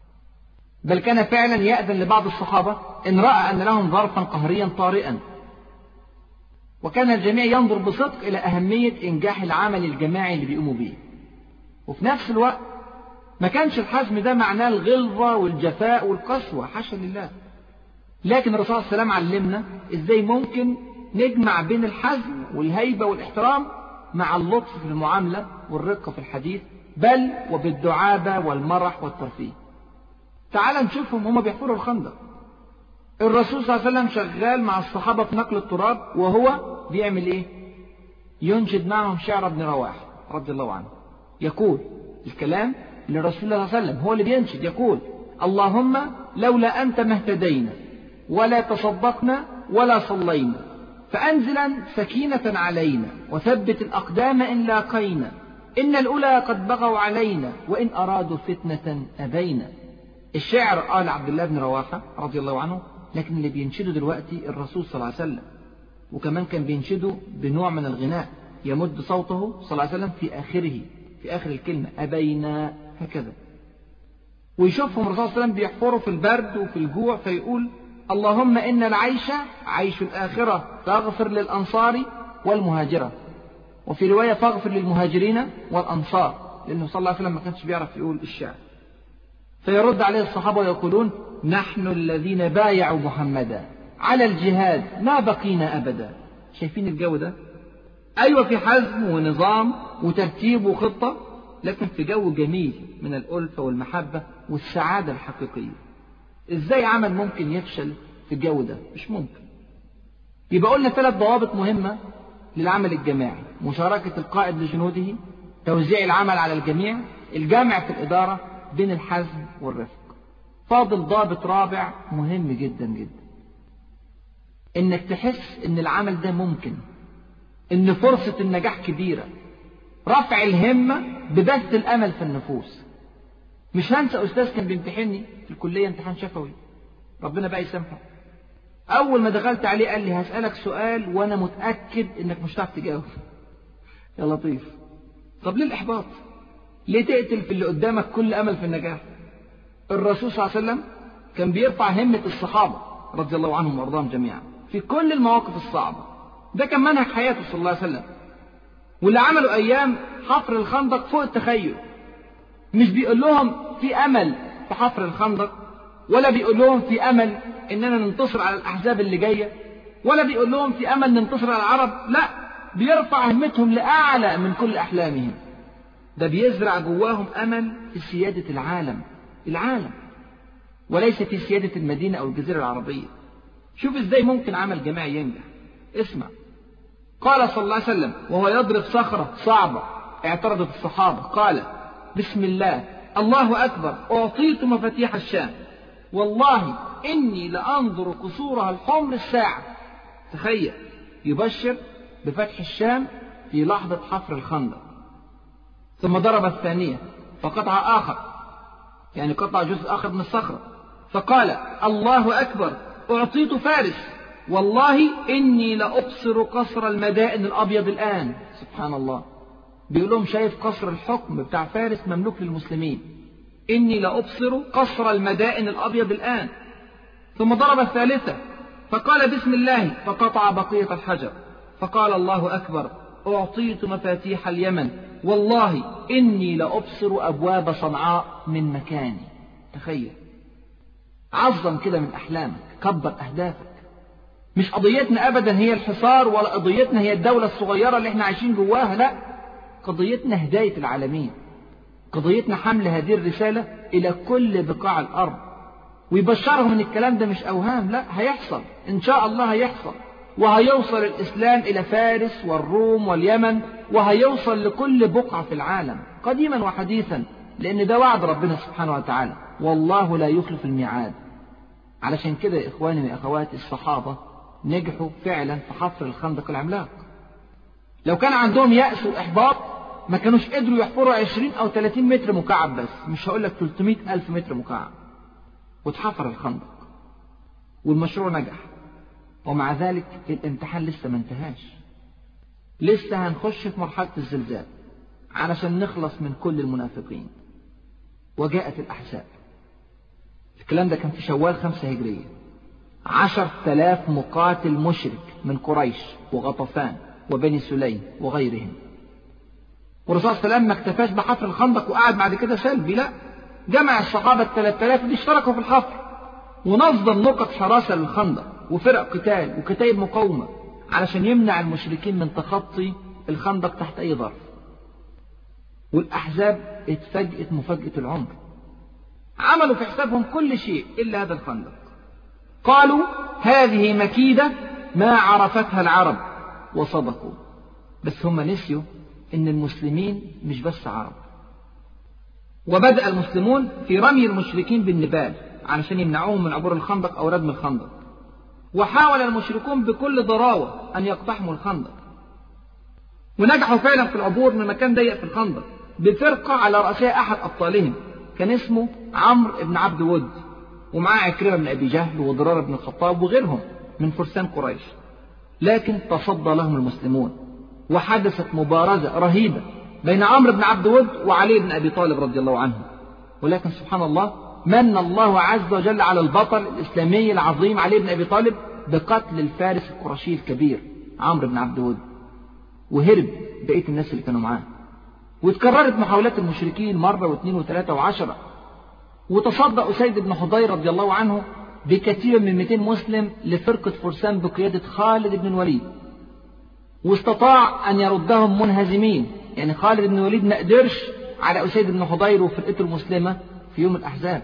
بل كان فعلا يأذن لبعض الصحابة إن رأى أن لهم ظرفا قهريا طارئا. وكان الجميع ينظر بصدق إلى أهمية إنجاح العمل الجماعي اللي بيقوموا به. وفي نفس الوقت ما كانش الحزم ده معناه الغلظة والجفاء والقسوة، حاشا لله. لكن الرسول صلى الله عليه وسلم علمنا إزاي ممكن نجمع بين الحزم والهيبة والاحترام مع اللطف في المعاملة والرقة في الحديث، بل وبالدعابة والمرح والترفيه. تعال نشوفهم هما بيحفروا الخندق. الرسول صلى الله عليه وسلم شغال مع الصحابة في نقل التراب، وهو بيعمل ايه؟ ينشد معهم شعر ابن رواحة رضي الله عنه، يقول الكلام لرسول الله صلى الله عليه وسلم، هو اللي بينشد، يقول اللهم لولا أنت ما اهتدينا ولا تصدقنا ولا صلينا، فأنزلا سكينة علينا وثبت الأقدام إن لاقينا، إن الأولى قد بغوا علينا وإن أرادوا فتنة أبينا. الشعر قال عبد الله بن رواحة رضي الله عنه، لكن اللي بينشده دلوقتي الرسول صلى الله عليه وسلم. وكمان كان بينشده بنوع من الغناء، يمد صوته صلى الله عليه وسلم في آخره، في آخر الكلمة أبينا، هكذا. ويشوفهم الرسول صلى الله عليه وسلم بيحفروا في البرد وفي الجوع، فيقول اللهم إن العيش عيش الآخرة فاغفر للأنصار والمهاجرة، وفي رواية فاغفر للمهاجرين والأنصار، لأنه صلى الله عليه وسلم ما كانش بيعرف يقول الشعر. فيرد عليه الصحابة ويقولون نحن الذين بايعوا محمدا على الجهاد ما بقينا أبدا. شايفين الجو ده؟ أيوة، في حزم ونظام وترتيب وخطة، لكن في جو جميل من الألفة والمحبة والسعادة الحقيقية. إزاي عمل ممكن يفشل في الجو ده؟ مش ممكن. يبقى قلنا ثلاث ضوابط مهمة للعمل الجماعي: مشاركة القائد لجنوده، توزيع العمل على الجميع، الجامع في الإدارة بين الحزم والرفق. فاضل ضابط رابع مهم جدا جدا، إنك تحس إن العمل ده ممكن، إن فرصة النجاح كبيرة، رفع الهمة ببث الأمل في النفوس. مش هنسى أستاذ كان بيمتحني في الكلية امتحان شفوي، ربنا بقى يسامحه. أول ما دخلت عليه قال لي هسألك سؤال وأنا متأكد إنك مش هتعرف تجاوب. يا لطيف، طب ليه الإحباط؟ ليه تقتل في اللي قدامك كل أمل في النجاح؟ الرسول صلى الله عليه وسلم كان بيرفع همة الصحابة رضي الله عنهم وارضاهم جميعا في كل المواقف الصعبة. ده كان منهج حياته صلى الله عليه وسلم. واللي عملوا أيام حفر الخندق فوق التخيل. مش بيقول لهم في أمل في حفر الخندق، ولا بيقول لهم في أمل إننا ننتصر على الأحزاب اللي جاية، ولا بيقول لهم في أمل ننتصر على العرب، لا، بيرفع همتهم لأعلى من كل أحلامهم. ده بيزرع جواهم أمل في سيادة العالم العالم وليس في سيادة المدينة أو الجزيرة العربية. شوف إزاي ممكن عمل جماعي ينجح. اسمع، قال صلى الله عليه وسلم وهو يضرب صخرة صعبة اعترضت الصحابة، قال بسم الله الله أكبر أعطيت مفاتيح الشام، والله إني لأنظر قصورها الحمر الساعة. تخيل، يبشر بفتح الشام في لحظة حفر الخندق. ثم ضرب الثانية فقطع آخر، يعني قطع جزء آخر من الصخرة، فقال الله أكبر أعطيت فارس، والله إني لأبصر قصر المدائن الأبيض الآن. سبحان الله، بيقول لهم شايف قصر الحكم بتاع فارس مملوك للمسلمين، إني لأبصر قصر المدائن الأبيض الآن. ثم ضرب الثالثة فقال بسم الله فقطع بقية الحجر، فقال الله أكبر أعطيت مفاتيح اليمن، والله إني لأبصر أبواب صنعاء من مكاني. تخيل، عظم كده من أحلامك، كبر أهدافك. مش قضيتنا أبدا هي الحصار، ولا قضيتنا هي الدولة الصغيرة اللي احنا عايشين جواها، لا، قضيتنا هداية العالمين، قضيتنا حمل هذه الرسالة إلى كل بقاع الأرض، ويبشرهم ان الكلام ده مش أوهام، لا هيحصل إن شاء الله، هيحصل وهيوصل الإسلام إلى فارس والروم واليمن، وهيوصل لكل بقعة في العالم قديما وحديثا، لأن ده وعد ربنا سبحانه وتعالى، والله لا يخلف الميعاد. علشان كده يا إخواني وأخواتي، الصحابة نجحوا فعلا في حفر الخندق العملاق. لو كان عندهم يأس وإحباط ما كانوش قدروا يحفروا عشرين أو ثلاثين متر مكعب، بس مش هقول لك ثلاثمائة ألف متر مكعب، واتحفر الخندق والمشروع نجح. ومع ذلك الامتحان لسه ما انتهاش، لسه هنخش في مرحلة الزلزال علشان نخلص من كل المنافقين. وجاءت الأحزاب، الكلام ده كان في شوال خمسة هجرية، عشر تلاف مقاتل مشرك من قريش وغطفان وبني سليم وغيرهم. والرسول صلى الله عليه وسلم ما اكتفاش بحفر الخندق وقعد بعد كده سلبي، لا، جمع الصحابة الثلاث آلاف اللي اشتركوا في الحفر، ونظم نقط حراسة للخندق وفرق قتال وكتائب مقاومة علشان يمنع المشركين من تخطي الخندق تحت أي ظرف. والأحزاب اتفاجئت مفاجأة العمر، عملوا في حسابهم كل شيء إلا هذا الخندق. قالوا هذه مكيدة ما عرفتها العرب، وصدقوا. بس هم نسيوا إن المسلمين مش بس عرب. وبدأ المسلمون في رمي المشركين بالنبال علشان يمنعوهم من عبور الخندق أو ردم الخندق. وحاول المشركون بكل ضراوة أن يقتحموا الخندق، ونجحوا فعلا في العبور من مكان ضيق في الخندق بفرقة على رأسها أحد أبطالهم كان اسمه عمرو بن عبد ود، ومعاه عكرمة بن أبي جهل وضرار بن الخطاب وغيرهم من فرسان قريش. لكن تصدى لهم المسلمون، وحدثت مبارزة رهيبة بين عمرو بن عبد ود وعلي بن أبي طالب رضي الله عنه. ولكن سبحان الله، من الله عز وجل على البطل الإسلامي العظيم علي بن أبي طالب بقتل الفارس القرشي الكبير عمرو بن عبد ود، وهرب بقية الناس اللي كانوا معاه. واتكررت محاولات المشركين مرة واثنين وثلاثة وعشرة، وتصدى أسيد بن حضير رضي الله عنه بكثير من مئتين مسلم لفرقة فرسان بقيادة خالد بن الوليد، واستطاع أن يردهم منهزمين. يعني خالد بن الوليد ما قدرش على أسيد بن حضير وفرقته المسلمة في يوم الأحزاب.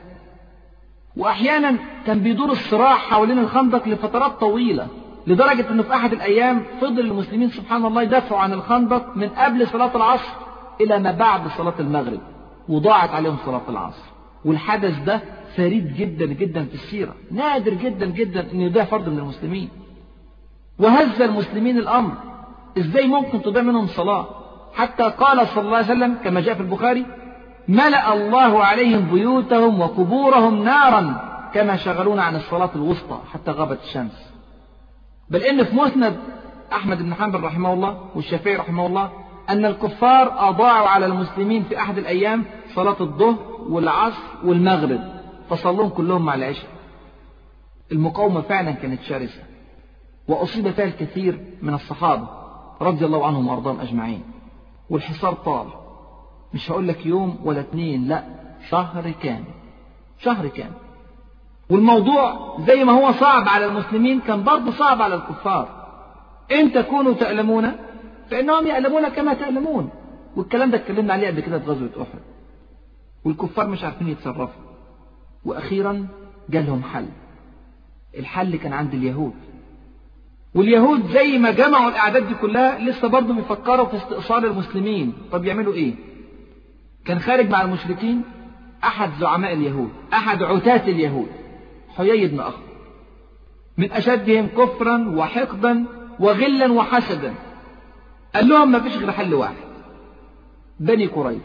وأحيانا كان بيدور الصراع حوالين الخندق لفترات طويلة، لدرجة أنه في أحد الأيام فضل المسلمين سبحان الله يدافعوا عن الخندق من قبل صلاة العصر إلى ما بعد صلاة المغرب، وضاعت عليهم صلاة العصر. والحدث ده فريد جدا جدا في السيرة، نادر جدا جدا أن يضيع فرد من المسلمين. وهز المسلمين الأمر، إزاي ممكن تضيع منهم صلاة؟ حتى قال صلى الله عليه وسلم كما جاء في البخاري: ملأ الله عليهم بيوتهم وقبورهم نارا كما شغلونا عن الصلاة الوسطى حتى غابت الشمس. بل إن في مسند أحمد بن حنبل رحمه الله والشافعي رحمه الله أن الكفار أضاعوا على المسلمين في أحد الأيام صلاة الظهر والعصر والمغرب، فصلوهم كلهم مع العشاء. المقاومة فعلا كانت شرسة، وأصيب فيها الكثير من الصحابة رضي الله عنهم وأرضاهم أجمعين. والحصار طال، مش هقول لك يوم ولا اتنين، لا، شهر كامل، شهر كامل. والموضوع زي ما هو صعب على المسلمين كان برضه صعب على الكفار. إن تكونوا تألمون فإنهم يألمون كما تألمون، والكلام ده اتكلمنا عليه قبل كده في غزوة أحد. والكفار مش عارفين يتصرفوا، وأخيرا جالهم حل. الحل كان عند اليهود، واليهود زي ما جمعوا الأعداد دي كلها لسه برضه بيفكروا في استئصال المسلمين. طب يعملوا إيه؟ كان خارج مع المشركين أحد زعماء اليهود، أحد عتاة اليهود، حيي بن أخطب، من أشدهم كفرا وحقدا وغلا وحسدا. قال لهم ما فيش غير حل واحد: بني قريظة.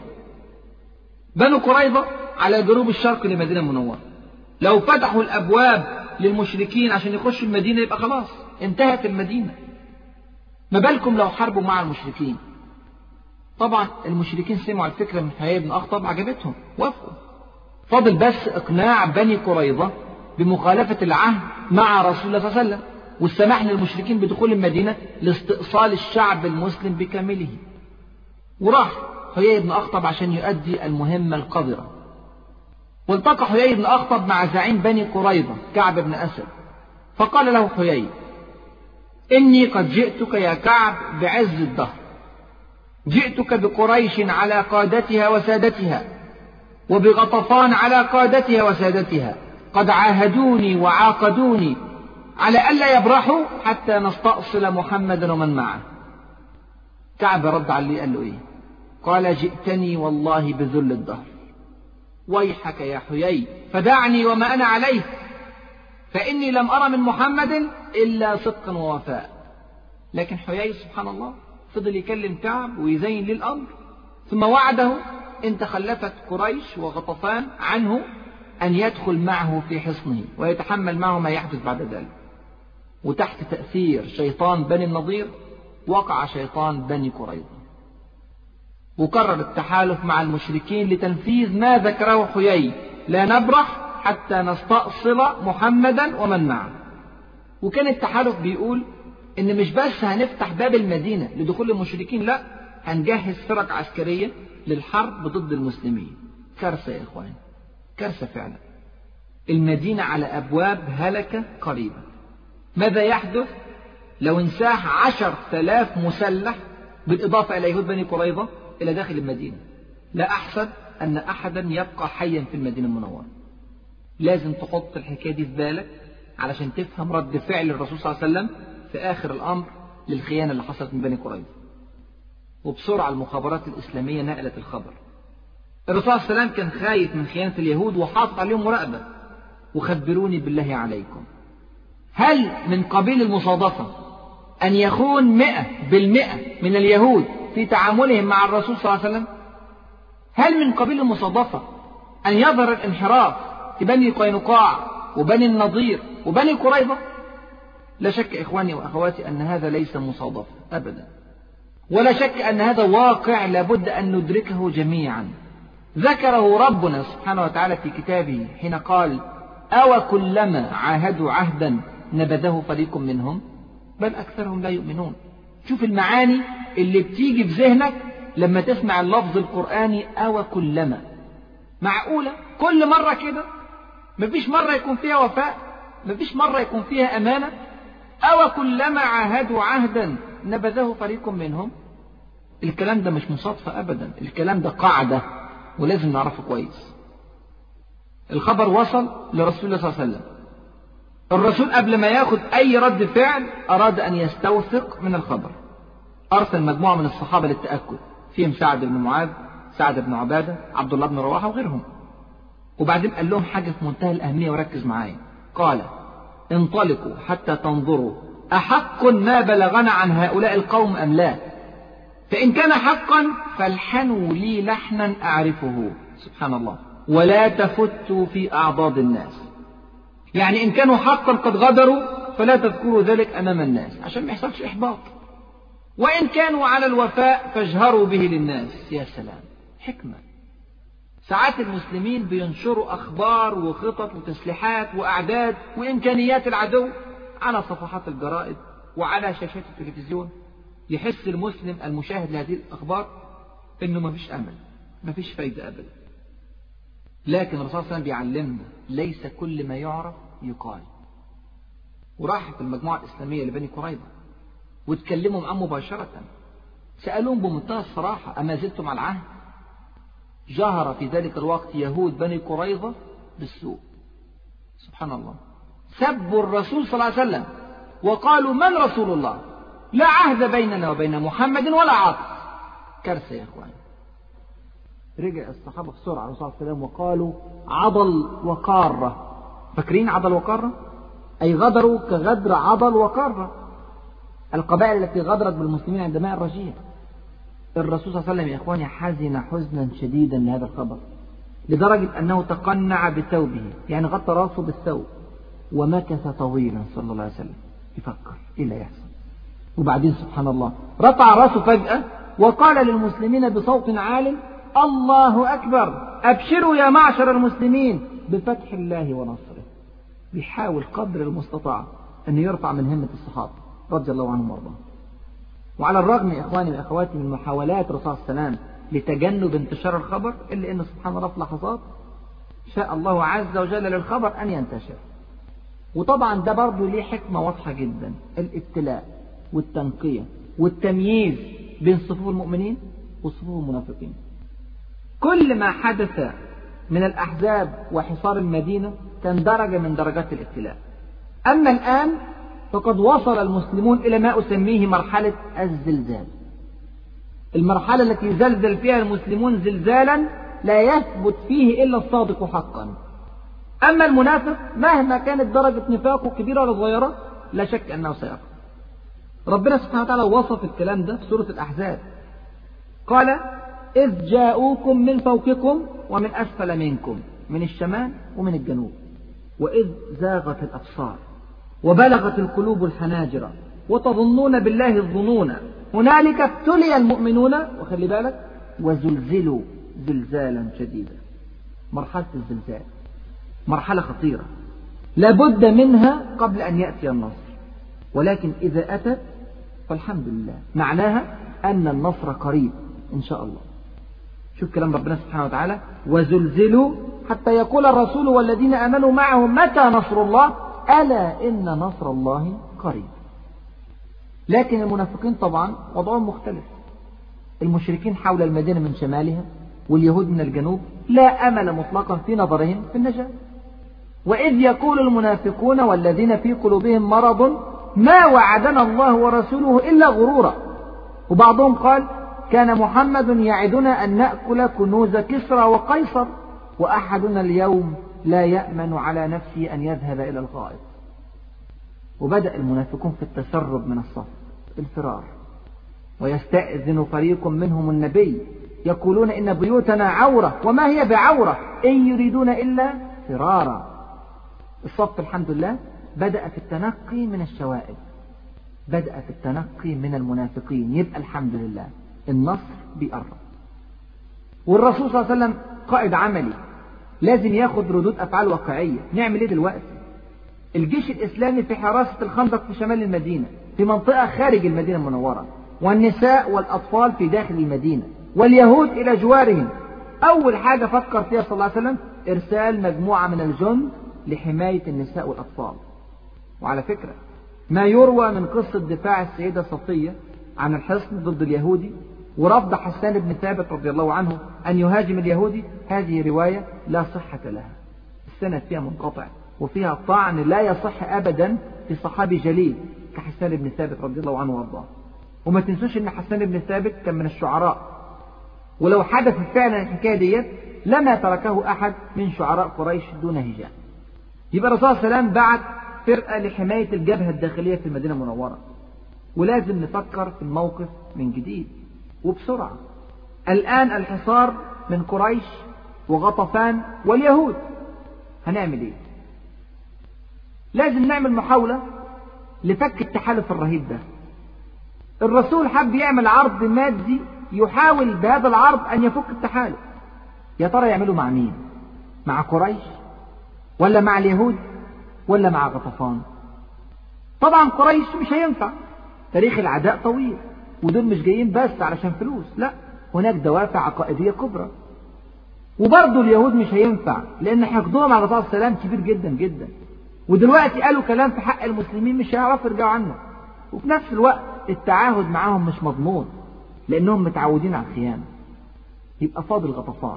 بنو قريظة على جنوب الشرق لمدينة المنورة، لو فتحوا الأبواب للمشركين عشان يخشوا المدينة يبقى خلاص انتهت المدينة. ما بالكم لو حاربوا مع المشركين؟ طبعا المشركين سمعوا الفكرة من حيي بن أخطب، عجبتهم، وافقوا. فضل بس إقناع بني قريظة بمخالفة العهد مع رسول الله صلى الله عليه وسلم، والسماح للمشركين بدخول المدينة لاستئصال الشعب المسلم بكامله. وراح حيي بن أخطب عشان يؤدي المهمة القذرة. والتقى حيي بن أخطب مع زعيم بني قريظة كعب بن أسد، فقال له حيي: إني قد جئتك يا كعب بعز الدهر، جئتك بقريش على قادتها وسادتها، وبغطفان على قادتها وسادتها، قد عاهدوني وعاقدوني على ألا يبرحوا حتى نستأصل محمدا ومن معه. كعب رد عليه قال له إيه؟ قال جئتني والله بذل الدهر، ويحك يا حيي فدعني وما أنا عليه، فإني لم أرى من محمد إلا صدقا ووفاء. لكن حيي سبحان الله فضل يكلم كعب ويزين ليه الأمر، ثم وعده إن تخلفت قريش وغطفان عنه أن يدخل معه في حصنه ويتحمل معه ما يحدث بعد ذلك. وتحت تأثير شيطان بني النضير وقع شيطان بني قريظة، وكرر التحالف مع المشركين لتنفيذ ما ذكره حيي: لا نبرح حتى نستأصل محمدا ومن معه. وكان التحالف بيقول إن مش بس هنفتح باب المدينة لدخول المشركين، لا، هنجهز فرق عسكرية للحرب ضد المسلمين. كارثة يا إخوان، كارثة فعلا. المدينة على أبواب هلكة قريبة. ماذا يحدث لو انساح عشر تلاف مسلح بالإضافة إلى يهود بني قريظة إلى داخل المدينة؟ لا أحسب أن أحدا يبقى حيا في المدينة المنورة. لازم تحط الحكاية دي في بالك علشان تفهم رد فعل الرسول صلى الله عليه وسلم في آخر الأمر للخيانة اللي حصلت من بني قريظة. وبسرعة المخابرات الإسلامية نقلت الخبر. الرسول صلى الله عليه وسلم كان خايف من خيانة اليهود وحاطط عليهم مراقبة. وخبروني بالله عليكم، هل من قبيل المصادفة أن يخون مئة بالمئة من اليهود في تعاملهم مع الرسول صلى الله عليه وسلم؟ هل من قبيل المصادفة أن يظهر الانحراف في بني قينقاع وبني النضير وبني قريظة؟ لا شك إخواني وأخواتي أن هذا ليس مصادفة أبدا، ولا شك أن هذا واقع لابد أن ندركه جميعا. ذكره ربنا سبحانه وتعالى في كتابه حين قال: أو كلما عاهدوا عهدا نبذه فريق منهم بل أكثرهم لا يؤمنون. شوف المعاني اللي بتيجي في ذهنك لما تسمع اللفظ القرآني أو كلما. معقولة كل مرة كده؟ مفيش مرة يكون فيها وفاء؟ مفيش مرة يكون فيها أمانة؟ أو كلما عاهدوا عهدا نبذه فريق منهم. الكلام ده مش مصادفة أبدا، الكلام ده قاعدة ولازم نعرفه كويس. الخبر وصل لرسول الله صلى الله عليه وسلم. الرسول قبل ما ياخد أي رد فعل أراد أن يستوثق من الخبر. أرسل مجموعة من الصحابة للتأكد، فيهم سعد بن معاذ، سعد بن عبادة، عبد الله بن رواحة وغيرهم. وبعدين قال لهم حاجة في منتهى الأهمية وركز معايا. قال: انطلقوا حتى تنظروا أحق ما بلغنا عن هؤلاء القوم أم لا، فإن كان حقا فالحنوا لي لحنا أعرفه. سبحان الله. ولا تفتوا في أعضاد الناس. يعني إن كانوا حقا قد غدروا فلا تذكروا ذلك أمام الناس عشان ما يحصلش إحباط، وإن كانوا على الوفاء فاجهروا به للناس. يا سلام، حكمة. ساعات المسلمين بينشروا أخبار وخطط وتسليحات وأعداد وإمكانيات العدو على صفحات الجرائد وعلى شاشات التلفزيون. يحس المسلم المشاهد لهذه الأخبار إنه ما فيش أمل، ما فيش فايدة أبدا. لكن الرسول صلى الله عليه وسلم بيعلمنا ليس كل ما يعرف يقال. وراحت المجموعة الإسلامية لبني قريظة واتكلموا معهم مباشرة. سألوهم بمنتهى الصراحة: أما زلتم على العهد؟ جهر في ذلك الوقت يهود بني قريظة بالسوء. سبحان الله. سبوا الرسول صلى الله عليه وسلم وقالوا: من رسول الله؟ لا عهد بيننا وبين محمد ولا عقد. كارثة يا إخوان. رجع الصحابة بسرعة على الرسول صلى الله عليه وسلم وقالوا: عضل وقارة. فاكرين عضل وقارة؟ أي غدروا كغدر عضل وقارة، القبائل التي غدرت بالمسلمين عند ماء الرجيع. الرسول صلى الله عليه وسلم يا إخواني حزن حزنا شديدا لهذا الخبر، لدرجة أنه تقنع بثوبه، يعني غطى راسه بالثوب، ومكث طويلا صلى الله عليه وسلم يفكر إيه اللي يحصل. وبعدين سبحان الله رفع راسه فجأة وقال للمسلمين بصوت عال: الله أكبر، أبشروا يا معشر المسلمين بفتح الله ونصره. بيحاول قدر المستطاع أن يرفع من همة الصحابة رضي الله عنهم وارضاهم. وعلى الرغم يا إخواني وأخواتي من محاولات الرسول صلى الله عليه وسلم لتجنب انتشار الخبر، إلا أن سبحان الله في لحظات شاء الله عز وجل للخبر أن ينتشر. وطبعا ده برضه ليه حكمة واضحة جدا: الابتلاء والتنقية والتمييز بين صفوف المؤمنين وصفوف المنافقين. كل ما حدث من الأحزاب وحصار المدينة كان درجة من درجات الابتلاء. أما الآن فقد وصل المسلمون إلى ما أسميه مرحلة الزلزال، المرحلة التي زلزل فيها المسلمون زلزالا لا يثبت فيه إلا الصادق حقا. أما المنافق مهما كانت درجة نفاقه كبيرة ولا صغيرة لا شك أنه سيقع. ربنا سبحانه وتعالى وصف الكلام ده في سورة الأحزاب، قال إذ جاءوكم من فوقكم ومن أسفل منكم، من الشمال ومن الجنوب، وإذ زاغت الأبصار وبلغت القلوب الحناجر وتظنون بالله الظنون هنالك ابتلي المؤمنون وخلي بالك وزلزلوا زلزالا شديدا. مرحلة الزلزال مرحلة خطيرة لابد منها قبل أن يأتي النصر، ولكن إذا أتت فالحمد لله، معناها أن النصر قريب إن شاء الله. شوف كلام ربنا سبحانه وتعالى وزلزلوا حتى يقول الرسول والذين آمنوا معه متى نصر الله ألا إن نصر الله قريب. لكن المنافقين طبعا وضعهم مختلف، المشركين حول المدينة من شمالها واليهود من الجنوب لا أمل مطلقا في نظرهم في النجاة. وإذ يقول المنافقون والذين في قلوبهم مرض ما وعدنا الله ورسوله إلا غرورا. وبعضهم قال كان محمد يعدنا أن نأكل كنوز كسرى وقيصر وأحدنا اليوم لا يأمن على نفسه أن يذهب إلى الغائط. وبدأ المنافقون في التسرب من الصف، الفرار، ويستأذن فريق منهم النبي يقولون إن بيوتنا عورة وما هي بعورة إن يريدون إلا فرارا. الصف الحمد لله بدأ في التنقي من الشوائب، بدأ في التنقي من المنافقين، يبقى الحمد لله النصر بيقرب. والرسول صلى الله عليه وسلم قائد عملي لازم ياخد ردود أفعال واقعية. نعمل إيه دلوقتي؟ الجيش الإسلامي في حراسة الخندق في شمال المدينة، في منطقة خارج المدينة المنورة، والنساء والأطفال في داخل المدينة، واليهود إلى جوارهم. أول حاجة فكر فيها صلى الله عليه وسلم إرسال مجموعة من الجند لحماية النساء والأطفال. وعلى فكرة ما يروى من قصة دفاع السيدة صفية عن الحصن ضد اليهودي ورفض حسان بن ثابت رضي الله عنه أن يهاجم اليهودي، هذه رواية لا صحة لها، السند فيها منقطع وفيها طعن لا يصح أبدا في صحابي جليل كحسان بن ثابت رضي الله عنه وارضاه. وما تنسوش أن حسان بن ثابت كان من الشعراء، ولو حدث فعلا الحكاية ديت لما تركه أحد من شعراء قريش دون هجاء. يبقى الرسول صلى الله عليه وسلم بعت فرقة لحماية الجبهة الداخلية في المدينة المنورة، ولازم نفكر في الموقف من جديد وبسرعة. الآن الحصار من قريش وغطفان واليهود، هنعمل ايه؟ لازم نعمل محاولة لفك التحالف الرهيب ده. الرسول حب يعمل عرض مادي يحاول بهذا العرض أن يفك التحالف. يا ترى يعمله مع مين؟ مع قريش ولا مع اليهود ولا مع غطفان؟ طبعا قريش مش هينفع، تاريخ العداء طويل، ودول مش جايين بس علشان فلوس، لا، هناك دوافع عقائدية كبرى. وبرضه اليهود مش هينفع لأن حقدهم على الرسول صلى الله عليه وسلم كبير جدا جدا، ودلوقتي قالوا كلام في حق المسلمين مش هيعرفوا يرجعوا عنه. وفي نفس الوقت التعاهد معاهم مش مضمون لأنهم متعودين على الخيانة. يبقى فاضل غطفان.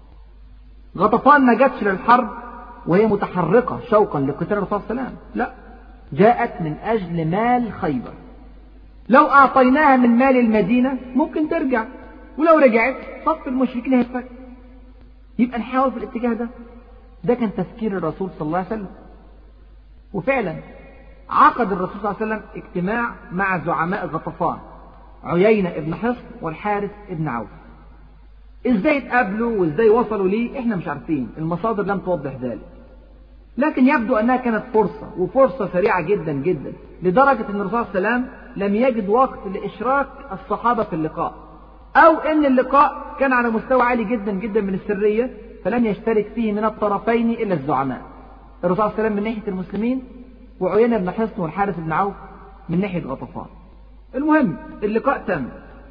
غطفان ما جاتش للحرب وهي متحرقة شوقا لقتال الرسول صلى الله عليه وسلم، لا، جاءت من أجل مال خيبر. لو أعطيناها من مال المدينة ممكن ترجع، ولو رجعت صف المشركين هيتفك. يبقى نحاول في الاتجاه ده. ده كان تفكير الرسول صلى الله عليه وسلم. وفعلا عقد الرسول صلى الله عليه وسلم اجتماع مع زعماء غطفان، عيينة ابن حصن والحارث ابن عوف. ازاي اتقابلوا وازاي وصلوا ليه احنا مش عارفين، المصادر لم توضح ذلك، لكن يبدو انها كانت فرصة، وفرصة سريعة جدا جدا، لدرجة ان الرسول صلى الله عليه وسلم لم يجد وقت لاشراك الصحابة في اللقاء، او ان اللقاء كان على مستوى عالي جدا جدا من السرية فلم يشترك فيه من الطرفين الا الزعماء، الرسول صلى الله عليه وسلم من ناحية المسلمين وعيينة بن حصن والحارث بن عوف من ناحية غطفان. المهم اللقاء تم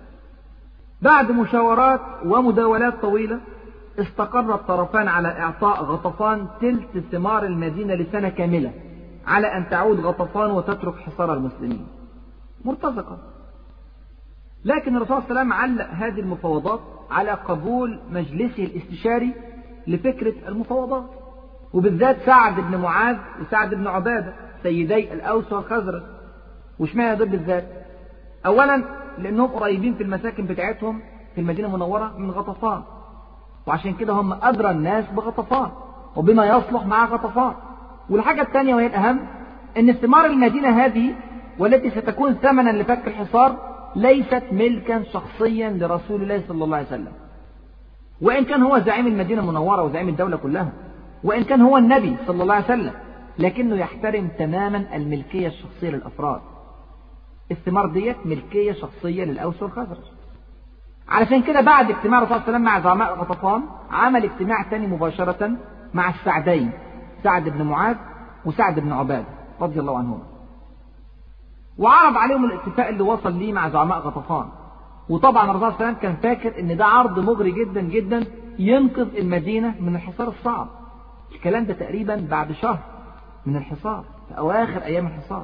بعد مشاورات ومداولات طويلة. استقر الطرفان على إعطاء غطفان تلت ثمار المدينة لسنة كاملة على أن تعود غطفان وتترك حصار المسلمين. مرتزقة. لكن الرسول صلى الله عليه وسلم علق هذه المفاوضات على قبول مجلسه الاستشاري لفكرة المفاوضات، وبالذات سعد بن معاذ وسعد بن عبادة سيدي الأوس والخزرج. واشمعنى دول بالذات؟ أولا لأنهم قريبين في المساكن بتاعتهم في المدينة المنورة من غطفان، وعشان كده هم أدرى الناس بغطفان وبما يصلح مع غطفان. والحاجة الثانية وهي الأهم أن ثمار المدينة هذه والتي ستكون ثمنا لفك الحصار ليست ملكا شخصيا لرسول الله صلى الله عليه وسلم، وإن كان هو زعيم المدينة المنورة وزعيم الدولة كلها، وإن كان هو النبي صلى الله عليه وسلم، لكنه يحترم تماما الملكية الشخصية للأفراد. الثمار ديت ملكية شخصية للأوس والخزرج. علشان كده بعد اجتماع الرسول صلى الله عليه وسلم مع زعماء غطفان عمل اجتماع ثاني مباشرة مع السعدين، سعد بن معاذ وسعد بن عبادة رضي الله عنهما، وعرض عليهم الاتفاق اللي وصل ليه مع زعماء غطفان. وطبعا الرسول صلى الله عليه وسلم كان فاكر ان ده عرض مغري جدا جدا ينقذ المدينة من الحصار الصعب. الكلام ده تقريبا بعد شهر من الحصار، في اواخر ايام الحصار.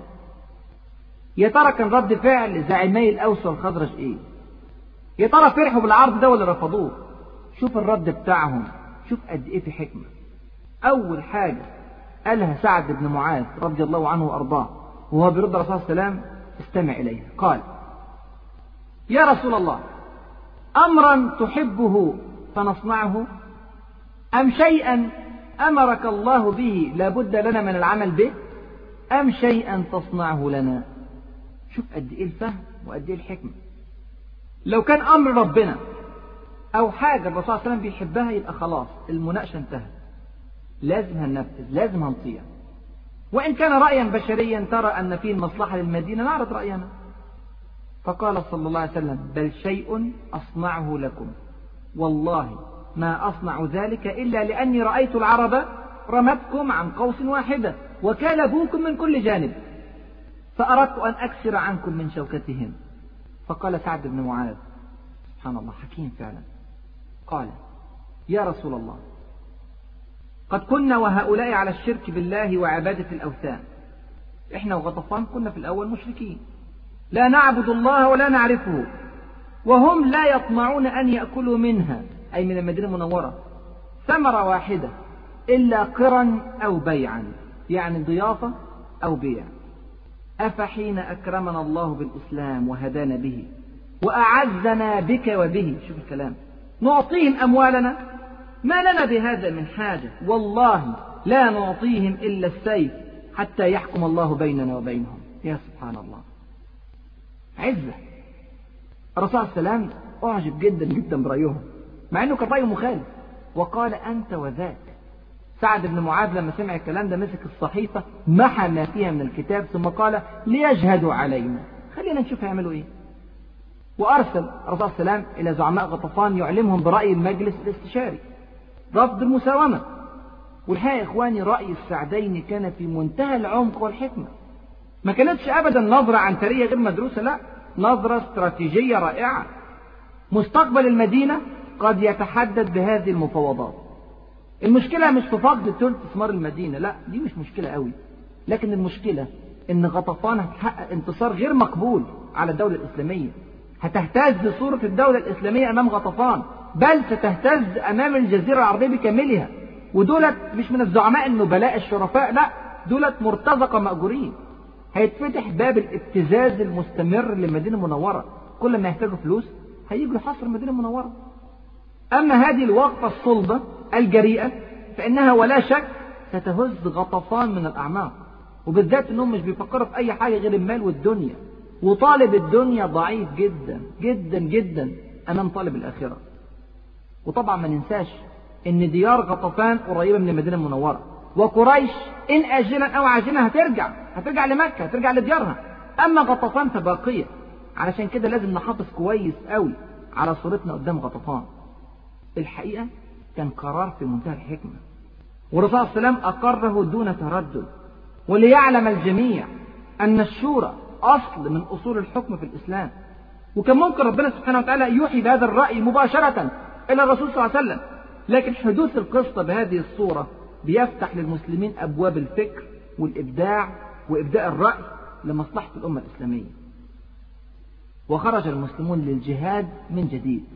يا ترى كان رد فعل زعيمي الاوس والخزرج ايه؟ يا ترى فرحوا بالعرض ده ولا رفضوه؟ شوف الرد بتاعهم، شوف قد ايه في حكمة. اول حاجة قالها سعد بن معاذ رضي الله عنه وارضاه وهو بيرد الرسول صلى الله عليه وسلم، استمع اليه. قال: يا رسول الله، امرا تحبه فنصنعه، ام شيئا امرك الله به لابد لنا من العمل به، ام شيئا تصنعه لنا؟ شوف قد ايه الفهم وقد ايه الحكمة. لو كان امر ربنا او حاجة الرسول صلى الله عليه وسلم بيحبها يبقى خلاص المناقشة انتهت، لازم هننفذ، لازم هنطيع. وإن كان رأيا بشريا ترى أن فيه المصلحة للمدينة نعرض رأينا. فقال صلى الله عليه وسلم: بل شيء أصنعه لكم، والله ما أصنع ذلك إلا لأني رأيت العرب رمتكم عن قوس واحدة وكالبوكم من كل جانب، فأردت أن أكسر عنكم من شوكتهم. فقال سعد بن معاذ: سبحان الله، حكيم فعلا. قال: يا رسول الله، قد كنا وهؤلاء على الشرك بالله وعبادة الأوثان. إحنا وغطفان كنا في الأول مشركين، لا نعبد الله ولا نعرفه، وهم لا يطمعون أن يأكلوا منها، أي من المدينة المنورة، ثمرة واحدة إلا قرا أو بيعا، يعني ضيافة أو بيع. أفحين أكرمنا الله بالإسلام وهدانا به وأعزنا بك وبه، شوف الكلام، نعطيهم أموالنا؟ ما لنا بهذا من حاجة، والله لا نعطيهم إلا السيف حتى يحكم الله بيننا وبينهم. يا سبحان الله، عزة. الرسول صلى الله عليه وسلم أعجب جدا جدا برأيهم، مع أنه كان رأيه مخالف، وقال: أنت وذاك. سعد بن معاذ لما سمع الكلام ده مسك الصحيفة محى ما فيها من الكتاب ثم قال: ليجهدوا علينا، خلينا نشوف هيعملوا إيه. وأرسل الرسول صلى الله عليه وسلم إلى زعماء غطفان يعلمهم برأي المجلس الاستشاري، رفض المساومة. والحقيقة يا إخواني رأي السعدين كان في منتهى العمق والحكمة، ما كانتش أبدا نظرة عنترية غير مدروسة، لا، نظرة استراتيجية رائعة. مستقبل المدينة قد يتحدد بهذه المفاوضات. المشكلة مش في فقد ثلث ثمار المدينة، لا، دي مش مشكلة قوي، لكن المشكلة إن غطفان هتحقق انتصار غير مقبول على الدولة الإسلامية، هتهتز صورة الدولة الإسلامية أمام غطفان، بل ستهتز أمام الجزيرة العربية بكاملها. ودولت مش من الزعماء النبلاء الشرفاء، لا، دولت مرتزقة مأجورين. هيتفتح باب الابتزاز المستمر للمدينة المنورة، كل ما يحتاجوا فلوس هيجوا يحصروا المدينة المنورة. أما هذه الوقفة الصلبة الجريئة فإنها ولا شك ستهز غطفان من الأعماق، وبالذات أنهم مش بيفكروا في أي حاجة غير المال والدنيا، وطالب الدنيا ضعيف جدا جدا جدا أمام طالب الآخرة. وطبعا ما ننساش ان ديار غطفان قريبة من المدينة المنورة، وقريش ان اجلا او عاجلا هترجع هترجع لمكة، هترجع لديارها، اما غطفان فباقية. علشان كده لازم نحافظ كويس قوي على صورتنا قدام غطفان. الحقيقة كان قرار في منتهى الحكمة، والرسول صلى الله عليه وسلم اقره دون تردد، وليعلم الجميع ان الشورى اصل من اصول الحكم في الاسلام. وكان ممكن ربنا سبحانه وتعالى يوحي بهذا الرأي مباشرة إلى الرسول صلى الله عليه وسلم، لكن حدوث القصة بهذه الصورة بيفتح للمسلمين أبواب الفكر والإبداع وإبداء الرأي لمصلحة الأمة الإسلامية. وخرج المسلمون للجهاد من جديد.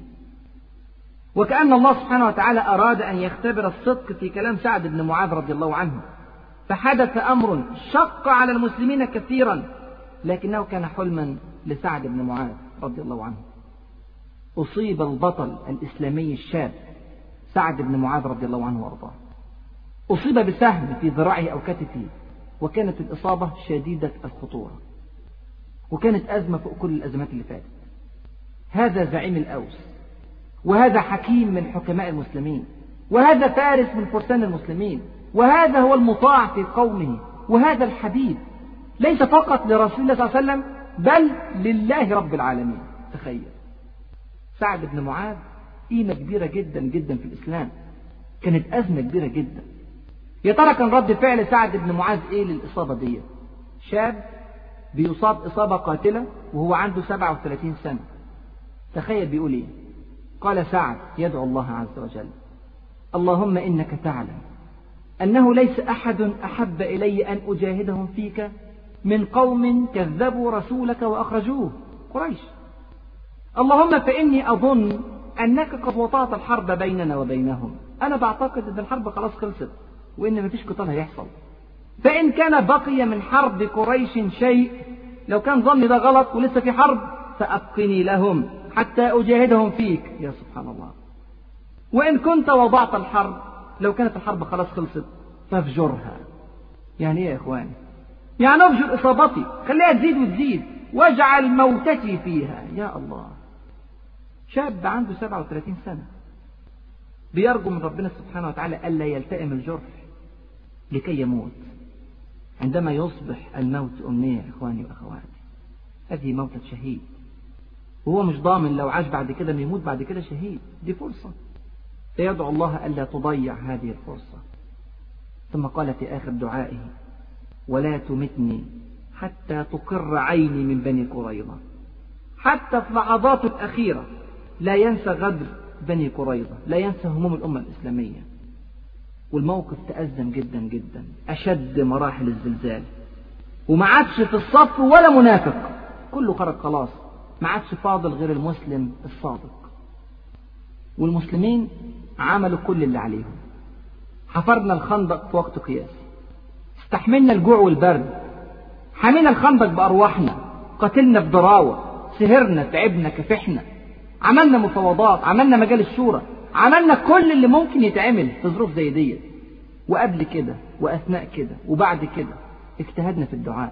وكأن الله سبحانه وتعالى أراد أن يختبر الصدق في كلام سعد بن معاذ رضي الله عنه، فحدث أمر شق على المسلمين كثيرا، لكنه كان حلما لسعد بن معاذ رضي الله عنه. أصيب البطل الإسلامي الشاب سعد بن معاذ رضي الله عنه وارضاه، أصيب بسهم في ذراعه أو كتفه، وكانت الإصابة شديدة الخطورة، وكانت أزمة فوق كل الأزمات اللي فاتت. هذا زعيم الأوس، وهذا حكيم من حكماء المسلمين، وهذا فارس من فرسان المسلمين، وهذا هو المطاع في قومه، وهذا الحبيب ليس فقط لرسول الله صلى الله عليه وسلم بل لله رب العالمين. تخيل سعد بن معاذ قيمة كبيرة جدا جدا في الإسلام، كانت أزمة كبيرة جدا. يا ترى كان رد فعل سعد بن معاذ إيه للإصابة دي؟ شاب بيصاب إصابة قاتلة وهو عنده سبعة وثلاثين سنة. تخيل بيقول إيه؟ قال سعد يدعو الله عز وجل: اللهم إنك تعلم أنه ليس أحد أحب إلي أن أجاهدهم فيك من قوم كذبوا رسولك وأخرجوه، قريش. اللهم فإني أظن أنك قد وطأت الحرب بيننا وبينهم. أنا بعتقد أن الحرب خلاص خلصت وإن مفيش قتال هيحصل، فإن كان بقي من حرب قريش شيء، لو كان ظني ده غلط ولسه في حرب، فأبقني لهم حتى أجاهدهم فيك. يا سبحان الله. وإن كنت وضعت الحرب، لو كانت الحرب خلاص خلصت، فافجرها. يعني إيه يا إخواني؟ يعني أفجر إصابتي، خليها تزيد وتزيد، واجعل موتتي فيها. يا الله. شاب عنده سبعة وثلاثين سنة بيرجو من ربنا سبحانه وتعالى ألا يلتئم الجرح لكي يموت. عندما يصبح الموت أمنية إخواني وأخواتي، هذه موتة شهيد، وهو مش ضامن لو عاش بعد كده ما يموت بعد كده شهيد. دي فرصة، فيدعو الله ألا تضيع هذه الفرصة. ثم قال في آخر دعائه: ولا تمتني حتى تقر عيني من بني قريظة. حتى في لحظاته الأخيرة لا ينسى غدر بني قريظة، لا ينسى هموم الأمة الإسلامية. والموقف تأزم جدا جدا، أشد مراحل الزلزال، وما عادش في الصف ولا منافق، كله خرج خلاص، ما عادش فاضل غير المسلم الصادق. والمسلمين عملوا كل اللي عليهم. حفرنا الخندق في وقت قياسي، استحملنا الجوع والبرد، حمينا الخندق بأرواحنا، قتلنا بضراوة، سهرنا، تعبنا، كفحنا، عملنا مفاوضات، عملنا مجال الشورى، عملنا كل اللي ممكن يتعمل في ظروف زي دي. وقبل كده وأثناء كده وبعد كده اجتهدنا في الدعاء،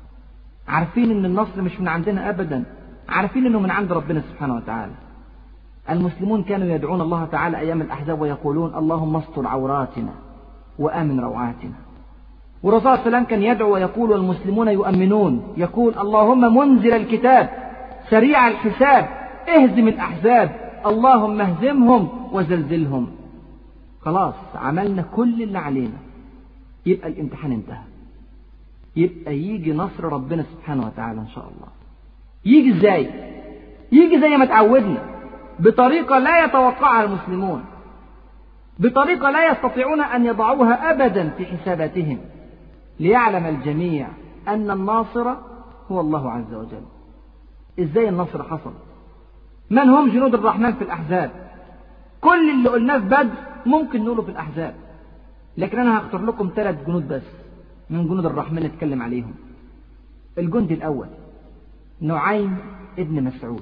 عارفين ان النصر مش من عندنا أبدا، عارفين انه من عند ربنا سبحانه وتعالى. المسلمون كانوا يدعون الله تعالى أيام الأحزاب ويقولون: اللهم استر عوراتنا وآمن روعاتنا. والرسول صلى الله عليه وسلم كان يدعو ويقول والمسلمون يؤمنون، يقول: اللهم منزل الكتاب سريع الحساب اهزم الأحزاب اللهم اهزمهم وزلزلهم. خلاص عملنا كل اللي علينا، يبقى الامتحان انتهى، يبقى يجي نصر ربنا سبحانه وتعالى إن شاء الله. يجي ازاي؟ يجي زي ما تعودنا، بطريقة لا يتوقعها المسلمون، بطريقة لا يستطيعون أن يضعوها أبدا في حساباتهم، ليعلم الجميع أن الناصر هو الله عز وجل. إزاي النصر حصل؟ من هم جنود الرحمن في الأحزاب؟ كل اللي قلناه في بدر ممكن نقوله في الأحزاب، لكن أنا هختار لكم ثلاث جنود بس من جنود الرحمن نتكلم عليهم. الجندي الأول نعيم ابن مسعود.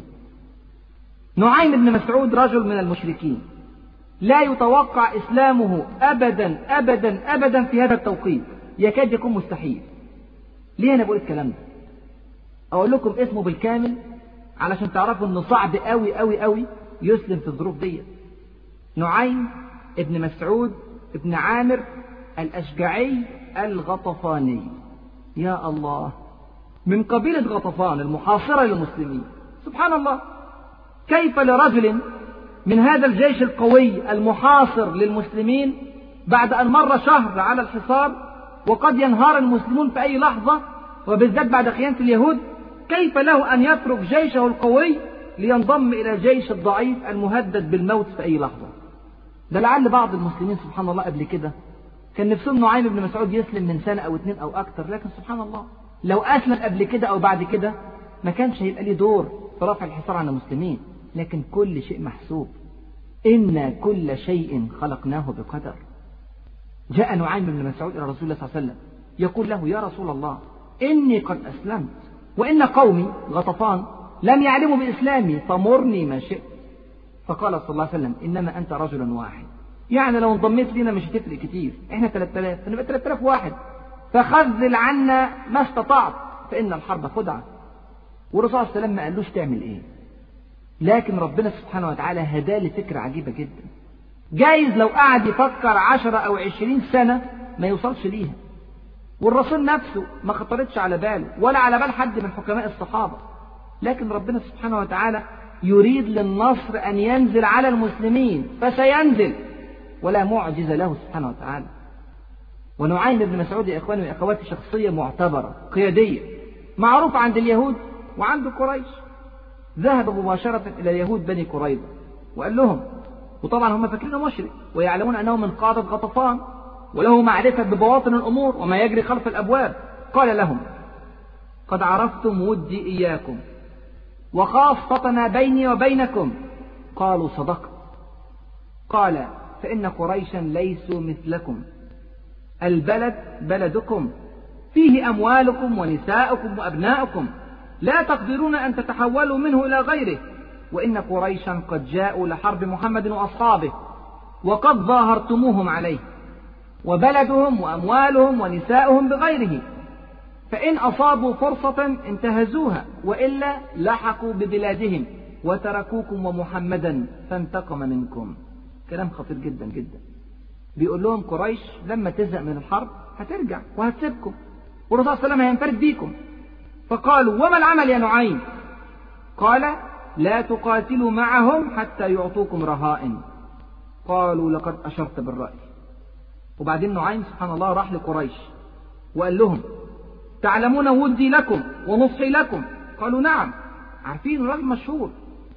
نعيم ابن مسعود رجل من المشركين، لا يتوقع إسلامه أبدا أبدا أبدا في هذا التوقيت، يكاد يكون مستحيل. ليه أنا بقول الكلام ده؟ أقول لكم اسمه بالكامل علشان تعرفوا أنه صعب قوي قوي قوي يسلم في الظروف دي. نعيم ابن مسعود ابن عامر الأشجعي الغطفاني. يا الله، من قبيلة غطفان المحاصرة للمسلمين. سبحان الله، كيف لرجل من هذا الجيش القوي المحاصر للمسلمين بعد أن مر شهر على الحصار وقد ينهار المسلمون في أي لحظة، وبالذات بعد خيانة اليهود، كيف له أن يترك جيشه القوي لينضم إلى جيش الضعيف المهدد بالموت في أي لحظة؟ ده لعل بعض المسلمين سبحان الله قبل كده كان نفسهم نعيم بن مسعود يسلم من سنة أو اتنين أو أكتر، لكن سبحان الله لو أسلم قبل كده أو بعد كده ما كانش هيبقى ليه دور في رفع الحصار عن المسلمين، لكن كل شيء محسوب. إن كل شيء خلقناه بقدر. جاء نعيم بن مسعود إلى رسول الله صلى الله عليه وسلم يقول له: يا رسول الله، إني قد أسلمت، وإن قومي غطفان لم يعلموا بإسلامي، فمرني ما شئت. فقال صلى الله عليه وسلم: إنما أنت رجل واحد، يعني لو انضميت لنا مش هتفرق كتير، إحنا ثلاثة آلاف فنبقى ثلاثة آلاف واحد، فخذل عنا ما استطعت، فإن الحرب خدعة. والرسول صلى الله عليه وسلم ما قالوش تعمل إيه، لكن ربنا سبحانه وتعالى هداه لفكرة عجيبة جدا. جايز لو قعد يفكر عشرة أو عشرين سنة ما يوصلش ليها، والرسول نفسه ما خطرتش على باله ولا على بال حد من حكماء الصحابة، لكن ربنا سبحانه وتعالى يريد للنصر أن ينزل على المسلمين، فسينزل، ولا معجز له سبحانه وتعالى. ونعيم بن مسعود يا إخواني وأخواتي شخصية معتبرة قيادية معروف عند اليهود وعند قريش. ذهب مباشرة إلى يهود بني قريظة وقال لهم، وطبعا هم فاكرينه مشرك ويعلمون أنه من قادة غطفان وله معرفة ببواطن الأمور وما يجري خلف الأبواب. قال لهم: قد عرفتم ودي إياكم وخاصتنا بيني وبينكم. قالوا: صدقت. قال: فإن قريشا ليسوا مثلكم، البلد بلدكم، فيه أموالكم ونساؤكم وأبناؤكم، لا تقدرون أن تتحولوا منه إلى غيره، وإن قريشا قد جاءوا لحرب محمد وأصحابه وقد ظاهرتموهم عليه، وبلدهم وأموالهم ونساؤهم بغيره، فإن أصابوا فرصة انتهزوها، وإلا لحقوا ببلادهم وتركوكم ومحمدا فانتقم منكم. كلام خطير جدا جدا. بيقول لهم قريش لما تزهق من الحرب هترجع وهتسيبكم، والرسول صلى الله عليه وسلم هينفرد بيكم. فقالوا: وما العمل يا نعيم؟ قال: لا تقاتلوا معهم حتى يعطوكم رهائن. قالوا: لقد أشرت بالرأي. وبعدين نعيم سبحان الله راح لقريش وقال لهم: تعلمون ودي لكم ونصحي لكم؟ قالوا: نعم، عارفين، الراجل مشهور.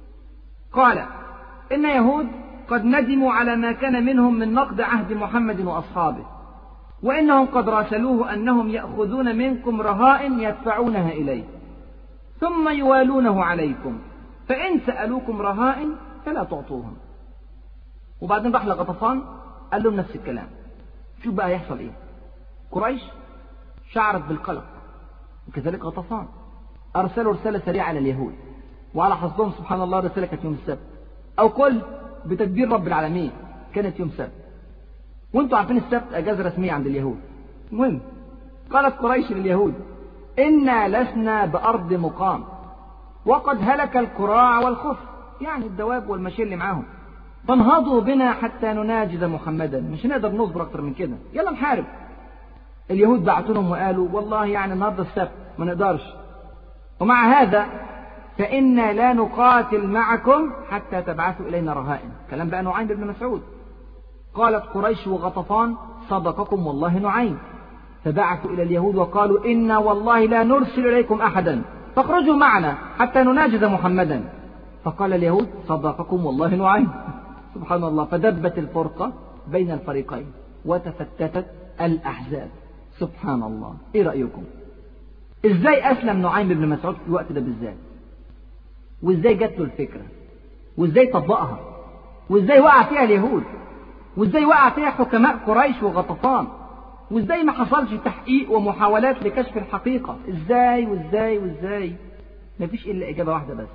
قال: إن يهود قد ندموا على ما كان منهم من نقض عهد محمد وأصحابه، وإنهم قد راسلوه أنهم يأخذون منكم رهائن يدفعونها إليه ثم يوالونه عليكم، فإن سألوكم رهائن فلا تعطوهم. وبعدين راح لغطفان قال لهم نفس الكلام. شوف بقى يحصل إيه. قريش شعرت بالقلق، وكذلك غطفان أرسلوا رسالة سريعة على اليهود، وعلى حظهم سبحان الله الرسالة كانت يوم السبت، أو كل بتدبير رب العالمين كانت يوم السبت، وانتوا عارفين السبت أجازة رسمية عند اليهود. المهم قالت قريش لليهود: إنا لسنا بأرض مقام، وقد هلك القراع والخف، يعني الدواب والمشي اللي معاهم، فانهضوا بنا حتى نناجز محمدا، مش هنقدر نصبر أكتر من كده، يلا نحارب. اليهود بعتوا لهم وقالوا: والله يعني النهارده السبت ما نقدرش، ومع هذا فإنا لا نقاتل معكم حتى تبعثوا إلينا رهائن. كلام بقى نعيم بن مسعود. قالت قريش وغطفان: صدقكم والله نعيم. فبعثوا إلى اليهود وقالوا: إنا والله لا نرسل إليكم أحدا، فاخرجوا معنا حتى نناجز محمدا. فقال اليهود: صدقكم والله نعيم. سبحان الله. فدبت الفرقة بين الفريقين وتفتتت الأحزاب. سبحان الله. إيه رأيكم؟ إزاي أسلم نعيم بن مسعود في الوقت ده بالذات؟ وإزاي جات له الفكرة؟ وإزاي طبقها؟ وإزاي وقع فيها اليهود؟ وإزاي وقع فيها حكماء قريش وغطفان؟ وإزاي ما حصلش تحقيق ومحاولات لكشف الحقيقة؟ إزاي وإزاي وإزاي؟ مفيش إلا إجابة واحدة بس: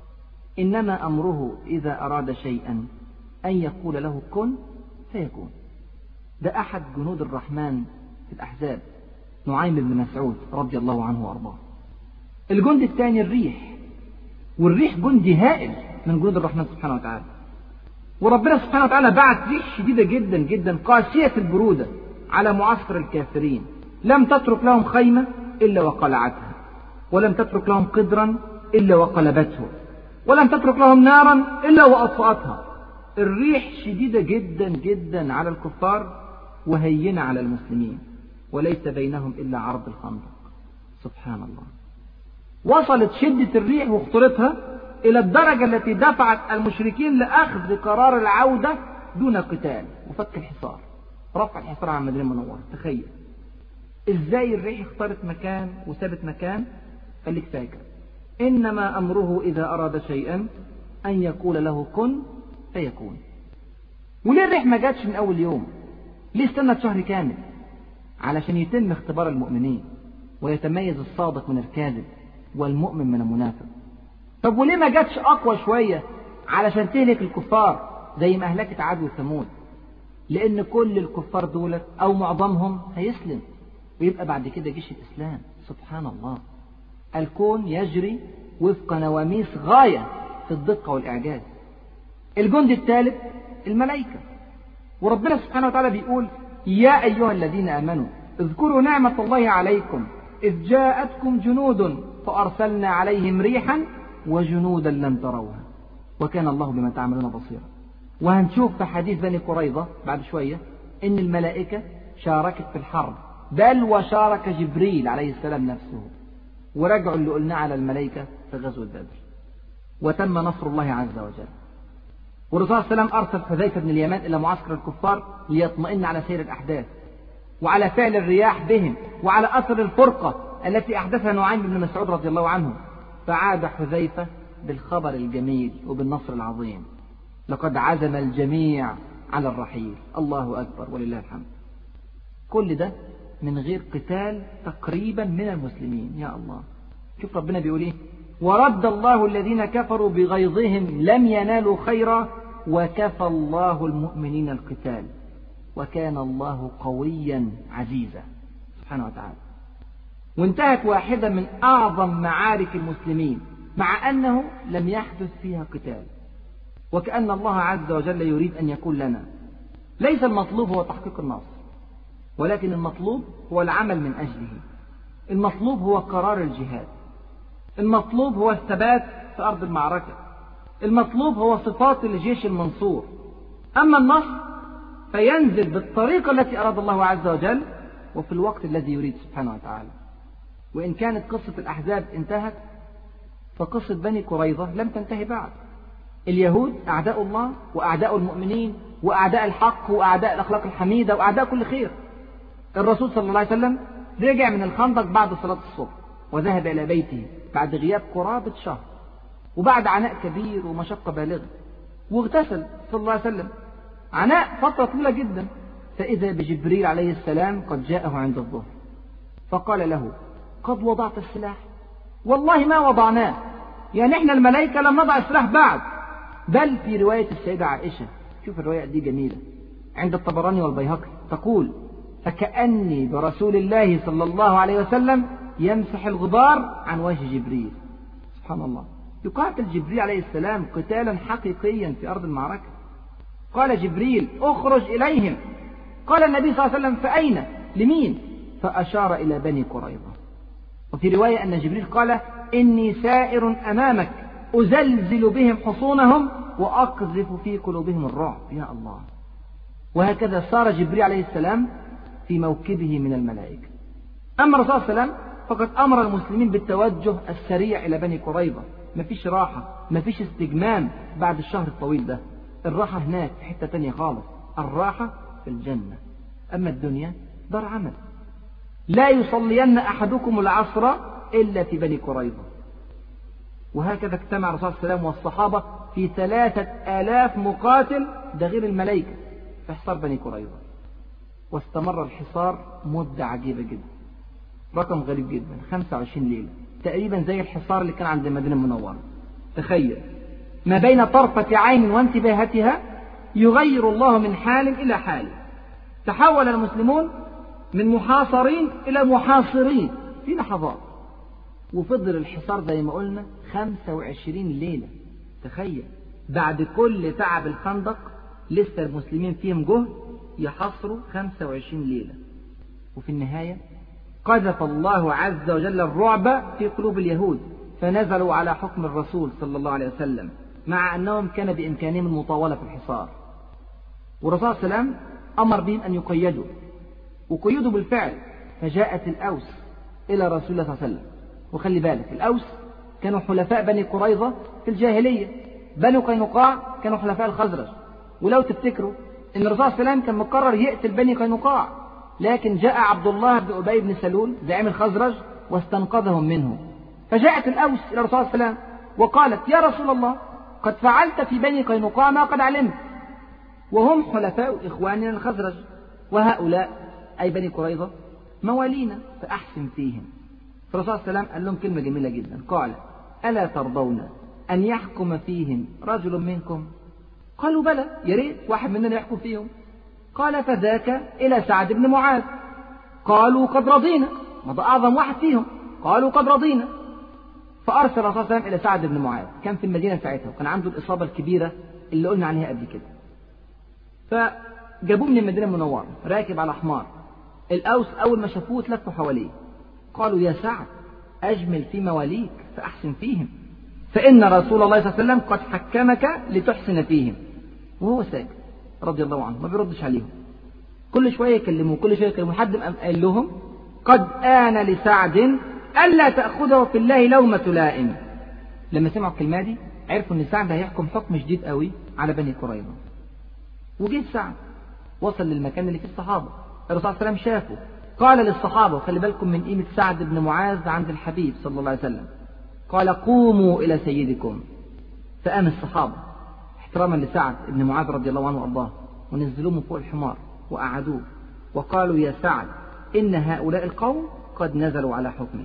إنما أمره إذا أراد شيئا أن يقول له كن فيكون. ده أحد جنود الرحمن في الأحزاب، نعيم بن مسعود رضي الله عنه وأرضاه. الجند الثاني الريح، والريح جندي هائل من جنود الرحمن سبحانه وتعالى. وربنا سبحانه وتعالى بعت ريح شديدة جدا جدا قاسية البرودة على معسكر الكافرين، لم تترك لهم خيمة إلا وقلعتها، ولم تترك لهم قدرا إلا وقلبته، ولم تترك لهم نارا إلا وأطفأتها. الريح شديدة جدا جدا على الكفار وهينة على المسلمين، وليس بينهم إلا عرض الخندق. سبحان الله. وصلت شدة الريح وخطورتها إلى الدرجة التي دفعت المشركين لأخذ قرار العودة دون قتال وفك الحصار، رفع الحصار عن المدينة المنورة. تخيل إزاي الريح اختارت مكان وسابت مكان. خليك فاكر إنما أمره إذا أراد شيئا أن يقول له كن فيكون. وليه الريح ما جاتش من أول يوم؟ ليه استنت شهر كامل؟ علشان يتم اختبار المؤمنين ويتميز الصادق من الكاذب والمؤمن من المنافق. طب وليه ما جاتش أقوى شوية؟ علشان تهلك الكفار زي ما أهلكت عاد وثمود. لأن كل الكفار دولت أو معظمهم هيسلم ويبقى بعد كده جيش الإسلام. سبحان الله، الكون يجري وفق نواميس غاية في الدقة والإعجاز. الجند الثالث الملائكة، وربنا سبحانه وتعالى بيقول يا أيها الذين آمنوا اذكروا نعمة الله عليكم إذ جاءتكم جنود فأرسلنا عليهم ريحا وجنودا لم تروها وكان الله بما تعملون بصيرا. وهنشوف في حديث بني قريظة بعد شوية إن الملائكة شاركت في الحرب، بل وشارك جبريل عليه السلام نفسه، ورجعوا اللي قلنا على الملائكة في غزوة بدر. وتم نصر الله عز وجل. والرسول صلى الله عليه وسلم أرسل حذيفة بن اليمان إلى معسكر الكفار ليطمئن على سير الأحداث وعلى فعل الرياح بهم وعلى أثر الفرقة التي أحدثها نعيم بن مسعود رضي الله عنه. فعاد حذيفة بالخبر الجميل وبالنصر العظيم. لقد عزم الجميع على الرحيل. الله أكبر ولله الحمد. كل ده من غير قتال تقريبا من المسلمين. يا الله، شوف ربنا بيقول ايه: ورد الله الذين كفروا بغيظهم لم ينالوا خيرا وكفى الله المؤمنين القتال وكان الله قويا عزيزا سبحانه وتعالى. وانتهت واحدة من أعظم معارك المسلمين مع أنه لم يحدث فيها قتال، وكأن الله عز وجل يريد أن يقول لنا ليس المطلوب هو تحقيق النصر، ولكن المطلوب هو العمل من أجله. المطلوب هو قرار الجهاد. المطلوب هو الثبات في أرض المعركة. المطلوب هو صفات الجيش المنصور. أما النصر فينزل بالطريقة التي أراد الله عز وجل وفي الوقت الذي يريد سبحانه وتعالى. وإن كانت قصة الأحزاب انتهت، فقصة بني قريظة لم تنتهي بعد. اليهود أعداء الله وأعداء المؤمنين وأعداء الحق وأعداء الأخلاق الحميدة وأعداء كل خير. الرسول صلى الله عليه وسلم رجع من الخندق بعد صلاة الصبح وذهب إلى بيته بعد غياب قرابة شهر وبعد عناء كبير ومشقة بالغة، واغتسل صلى الله عليه وسلم عناء فترة طويلة جدا. فإذا بجبريل عليه السلام قد جاءه عند الظهر فقال له: قد وضعت السلاح؟ والله ما وضعناه، يعني احنا الملائكة لم نضع السلاح بعد. بل في رواية السيدة عائشة، شوف الرواية دي جميلة عند الطبراني والبيهقي، تقول: فكأني برسول الله صلى الله عليه وسلم يمسح الغبار عن وجه جبريل. سبحان الله، يقاتل جبريل عليه السلام قتالا حقيقيا في أرض المعركة. قال جبريل: اخرج إليهم. قال النبي صلى الله عليه وسلم: فأين؟ لمين؟ فأشار إلى بني قريظة. وفي رواية أن جبريل قال: إني سائر أمامك أزلزل بهم حصونهم وأقذف في قلوبهم الرعب. يا الله. وهكذا صار جبريل عليه السلام في موكبه من الملائكة. أما الرسول صلى الله عليه وسلم فقد أمر المسلمين بالتوجه السريع إلى بني قريظة. مفيش راحة، مفيش استجمام بعد الشهر الطويل ده. الراحة هناك في حتة تانية خالص، الراحة في الجنة. أما الدنيا دار عمل. لا يصلين أحدكم العصر إلا في بني قريظة. وهكذا اجتمع الرسول صلى الله عليه وسلم والصحابة في ثلاثة آلاف مقاتل، ده غير الملائكة، في حصار بني قريظة. واستمر الحصار مدة عجيبة جدا، رقم غريب جدا، خمسة وعشرين ليلة، تقريبا زي الحصار اللي كان عند المدينة المنورة. تخيل، ما بين طرفة عين وانتباهتها يغير الله من حال إلى حال. تحول المسلمون من محاصرين إلى محاصرين في لحظات. وفضل الحصار زي ما قلنا خمسة وعشرين ليلة. تخيل، بعد كل تعب الخندق لسه المسلمين فيهم جهد يحصروا خمسة وعشرين ليلة. وفي النهاية قذف الله عز وجل الرعب في قلوب اليهود فنزلوا على حكم الرسول صلى الله عليه وسلم، مع أنهم كان بإمكانهم المطاولة في الحصار. والرسول صلى الله عليه وسلم أمر بهم أن يقيدوا، وقيدوا بالفعل. فجاءت الأوس إلى رسول الله صلى الله عليه وسلم. وخلي بالك، الأوس كانوا حلفاء بني قريظة في الجاهلية، بنو قينقاع كانوا حلفاء الخزرج. ولو تفتكروا إن الرسول صلى الله عليه وسلم كان مقرر يقتل بني قينقاع، لكن جاء عبد الله بن أبي بن سلول زعيم الخزرج واستنقذهم منه، فجاءت الأوس إلى الرسول صلى الله عليه وسلم وقالت يا رسول الله قد فعلت في بني قينقاع ما قد علمت، وهم حلفاء إخواننا الخزرج، وهؤلاء أي بني قريظة موالينا فأحسن فيهم. فالرسول صلى الله عليه وسلم قال لهم كلمة جميلة جدا، قال ألا ترضون أن يحكم فيهم رجل منكم؟ قالوا بلى، يا ريت واحد مننا يحكم فيهم. قال فذاك إلى سعد بن معاذ. قالوا قد رضينا، ما ده أعظم واحد فيهم. قالوا قد رضينا. فأرسل الرسول صلى الله عليه وسلم إلى سعد بن معاذ، كان في المدينة ساعتها وكان عنده الإصابة الكبيرة اللي قلنا عليها قبل كده. فجابوه من المدينة المنورة راكب على حمار. الأوس أول ما شافوه تلفوا حواليه، قالوا يا سعد أجمل في مواليك فأحسن فيهم، فإن رسول الله صلى الله عليه وسلم قد حكمك لتحسن فيهم. وهو ساكت رضي الله عنه ما بيردش عليهم، كل شوية يكلموه كل شوية يكلموه لحد ما قال لهم قد آن لسعد ألا تأخذه في الله لومة لائم. لما سمعوا الكلمة دي عرفوا أن سعد هيحكم حكم شديد قوي على بني قريظة. وجه سعد وصل للمكان اللي فيه الصحابة، الرسول صلى الله عليه وسلم شافه قال للصحابة، وخلي بالكم من قيمة سعد بن معاذ عند الحبيب صلى الله عليه وسلم، قال قوموا إلى سيدكم. فقام الصحابة احتراما لسعد بن معاذ رضي الله عنه وأرضاه ونزلوه من فوق الحمار وقعدوه وقالوا يا سعد إن هؤلاء القوم قد نزلوا على حكمك.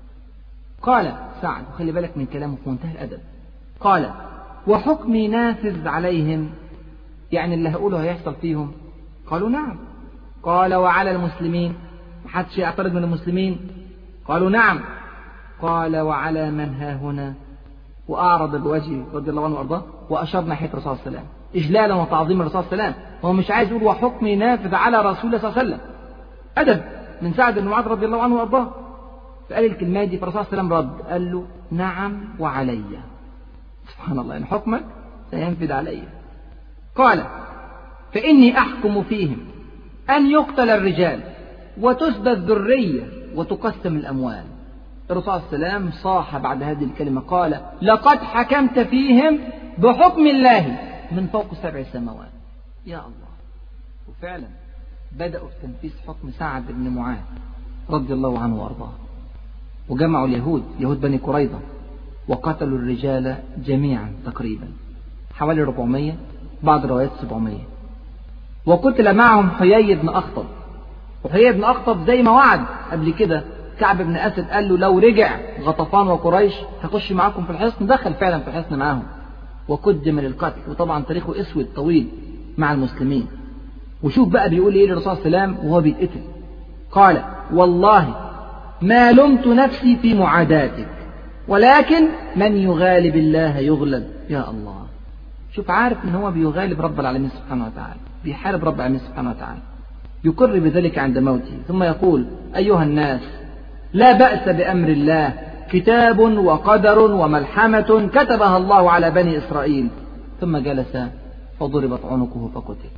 قال سعد وخلي بالك من كلامه في منتهى الأدب، قال وحكمي نافذ عليهم، يعني اللي هقوله هيحصل فيهم؟ قالوا نعم. قال وعلى المسلمين، محدش يعترض من المسلمين؟ قالوا نعم. قال وعلى من ها هنا؟ وأعرض بوجهه رضي الله عنه وأرضاه وأشار ناحية الرسول صلى الله عليه وسلم إجلالا وتعظيما الرسول صلى الله عليه وسلم. هو مش عايز يقول وحكمي نافذ على رسول الله صلى الله عليه وسلم، أدب من سعد بن معاذ رضي الله عنه وأرضاه. فقال الكلمة دي فالرسول صلى الله عليه وسلم رد قال له نعم وعلي. سبحان الله، إن حكمك سينفذ علي. قال فإني أحكم فيهم أن يقتل الرجال وتسبى الذرية وتقسم الأموال. الرسول صلى الله عليه وسلم صاح بعد هذه الكلمة قال لقد حكمت فيهم بحكم الله من فوق سبع سماوات. يا الله. وفعلا بدأوا في تنفيذ حكم سعد بن معاذ رضي الله عنه وأرضاه، وجمعوا اليهود يهود بني قريظة وقتلوا الرجال جميعا تقريبا حوالي أربعمائة، بعض الروايات سبعمائة. وقتل معهم حيي بن أخطب، وحيي بن أخطب زي ما وعد قبل كده كعب بن أسد قال له لو رجع غطفان وقريش هخش معاكم في الحصن، دخل فعلا في الحصن معاهم وقدم للقتل. وطبعا تاريخه اسود طويل مع المسلمين. وشوف بقى بيقول ايه للرسول صلى الله عليه وسلم وهو بيتقتل، قال والله ما لمت نفسي في معاداتك ولكن من يغالب الله يغلب. يا الله، شوف عارف ان هو بيغالب رب العالمين سبحانه وتعالى، بيحارب رب العالمين سبحانه وتعالى، يقر بذلك عند موته. ثم يقول أيها الناس لا بأس بأمر الله، كتاب وقدر وملحمة كتبها الله على بني إسرائيل. ثم جلس فضربت عنقه فقتل.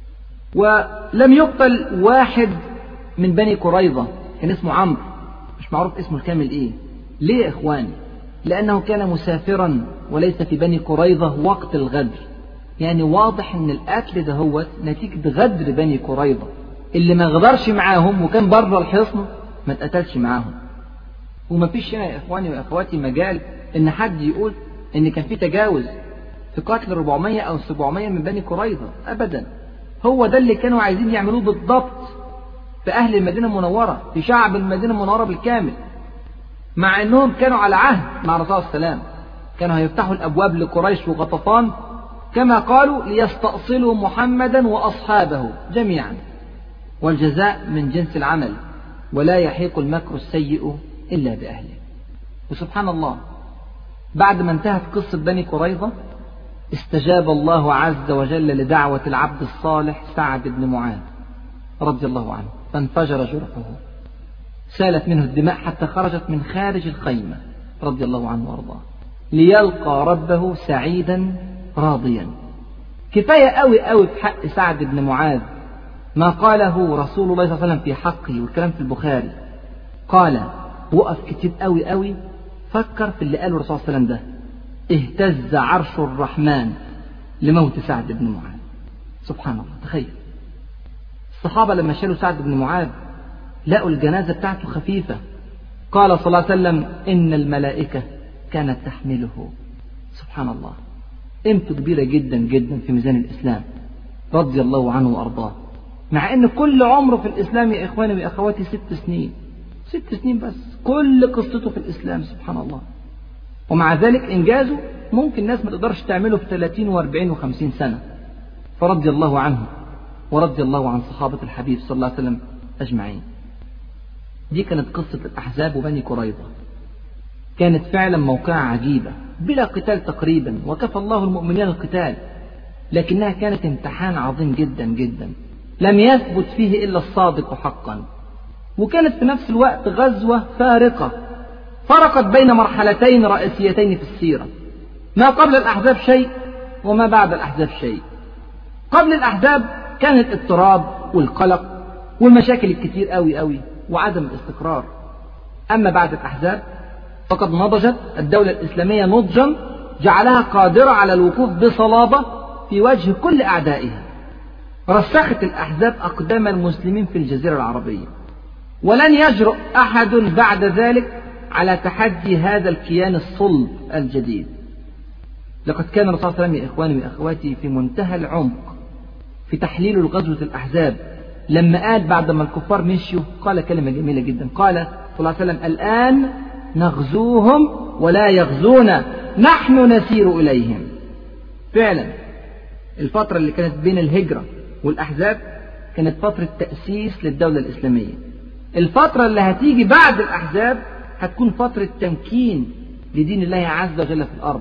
ولم يقتل واحد من بني قريظة، كان اسمه عمرو، مش معروف اسمه الكامل ايه. ليه يا اخواني؟ لأنه كان مسافرا وليس في بني قريظة وقت الغدر. يعني واضح ان القتل ده هو نتيجة غدر بني قريظة، اللي ما غدرش معاهم وكان بره الحصن ما اتقتلش معاهم. وما فيش هنا يا اخواني واخواتي مجال ان حد يقول ان كان في تجاوز في قتل أربعمائة او سبعمائة من بني قريظة، ابدا. هو ده اللي كانوا عايزين يعملوه بالضبط في اهل المدينة المنورة، في شعب المدينة المنورة بالكامل، مع انهم كانوا على عهد مع الرسول صلى الله عليه وسلم، كانوا هيفتحوا الابواب لقريش وغطفان كما قالوا ليستأصلوا محمدا واصحابه جميعا، والجزاء من جنس العمل، ولا يحيق المكر السيء إلا بأهله. وسبحان الله، بعد ما انتهت قصة بني قريظة استجاب الله عز وجل لدعوة العبد الصالح سعد بن معاذ رضي الله عنه، فانفجر جرحه، سالت منه الدماء حتى خرجت من خارج الخيمة رضي الله عنه وارضاه، ليلقى ربه سعيدا راضيا. كفاية قوي قوي في حق سعد بن معاذ ما قاله رسول الله صلى الله عليه وسلم في حقه، والكلام في البخاري. قال وقف كتير قوي قوي فكر في اللي قاله الرسول صلى الله عليه وسلم ده، اهتز عرش الرحمن لموت سعد بن معاذ. سبحان الله، تخيل الصحابة لما شالوا سعد بن معاذ لقوا الجنازة بتاعته خفيفة، قال صلى الله عليه وسلم إن الملائكة كانت تحمله. سبحان الله، قيمته كبيرة جدا جدا في ميزان الإسلام، رضي الله عنه وأرضاه. مع أن كل عمره في الإسلام يا إخواني وأخواتي ست سنين، ست سنين بس، كل قصته في الإسلام سبحان الله. ومع ذلك إنجازه ممكن الناس ما تقدرش تعمله في ثلاثين وأربعين وخمسين سنة. فرضي الله عنه ورضي الله عن صحابة الحبيب صلى الله عليه وسلم أجمعين. دي كانت قصة الأحزاب وبني قريظة. كانت فعلا موقعة عجيبة بلا قتال تقريبا، وكفى الله المؤمنين القتال، لكنها كانت امتحان عظيم جدا جدا لم يثبت فيه إلا الصادق حقا. وكانت في نفس الوقت غزوة فارقة، فرقت بين مرحلتين رئيسيتين في السيرة، ما قبل الأحزاب شيء وما بعد الأحزاب شيء. قبل الأحزاب كان الاضطراب والقلق والمشاكل الكتير قوي قوي وعدم الاستقرار. أما بعد الأحزاب فقد نضجت الدولة الإسلامية نضجا جعلها قادرة على الوقوف بصلابة في وجه كل أعدائها. رسخت الأحزاب أقدام المسلمين في الجزيرة العربية، ولن يجرؤ أحد بعد ذلك على تحدي هذا الكيان الصلب الجديد. لقد كان الرسول صلى الله عليه وسلم يا إخواني وأخواتي في منتهى العمق في تحليل غزوة الأحزاب، لما قال بعد ما الكفار مشيوا قال كلمة جميلة جدا، قال صلى الله عليه وسلم الآن نغزوهم ولا يغزونا، نحن نسير إليهم. فعلا الفترة اللي كانت بين الهجرة والأحزاب كانت فترة تأسيس للدولة الإسلامية. الفترة اللي هتيجي بعد الأحزاب هتكون فترة تمكين لدين الله عز وجل في الأرض.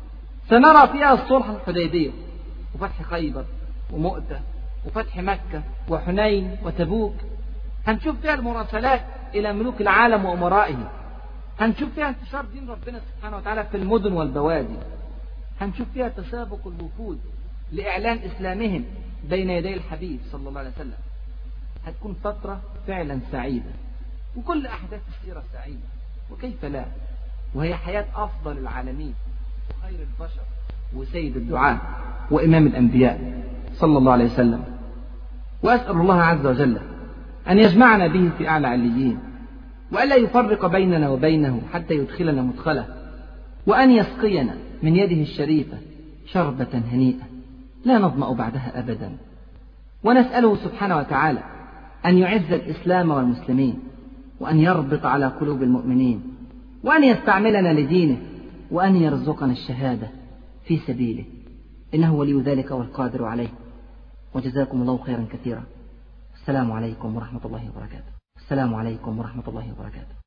سنرى فيها الصلح الحديبية وفتح خيبر ومؤتة وفتح مكة وحنين وتبوك. هنشوف فيها المراسلات إلى ملوك العالم وأمرائهم. هنشوف فيها انتشار دين ربنا سبحانه وتعالى في المدن والبوادي. هنشوف فيها تسابق الوفود لإعلان إسلامهم بين يدي الحبيب صلى الله عليه وسلم. هتكون فترة فعلا سعيدة، وكل أحداث السيرة سعيدة، وكيف لا، وهي حياة أفضل العالمين وخير البشر وسيد الدعاء وإمام الأنبياء صلى الله عليه وسلم. وأسأل الله عز وجل أن يجمعنا به في أعلى عليين، وألا يفرق بيننا وبينه حتى يدخلنا مدخله، وأن يسقينا من يده الشريفة شربة هنيئة لا نظمأ بعدها أبدا. ونسأله سبحانه وتعالى أن يعز الإسلام والمسلمين، وأن يربط على قلوب المؤمنين، وأن يستعملنا لدينه، وأن يرزقنا الشهادة في سبيله، إنه ولي ذلك والقادر عليه. وجزاكم الله خيرا كثيرا. السلام عليكم ورحمة الله وبركاته. السلام عليكم ورحمة الله وبركاته.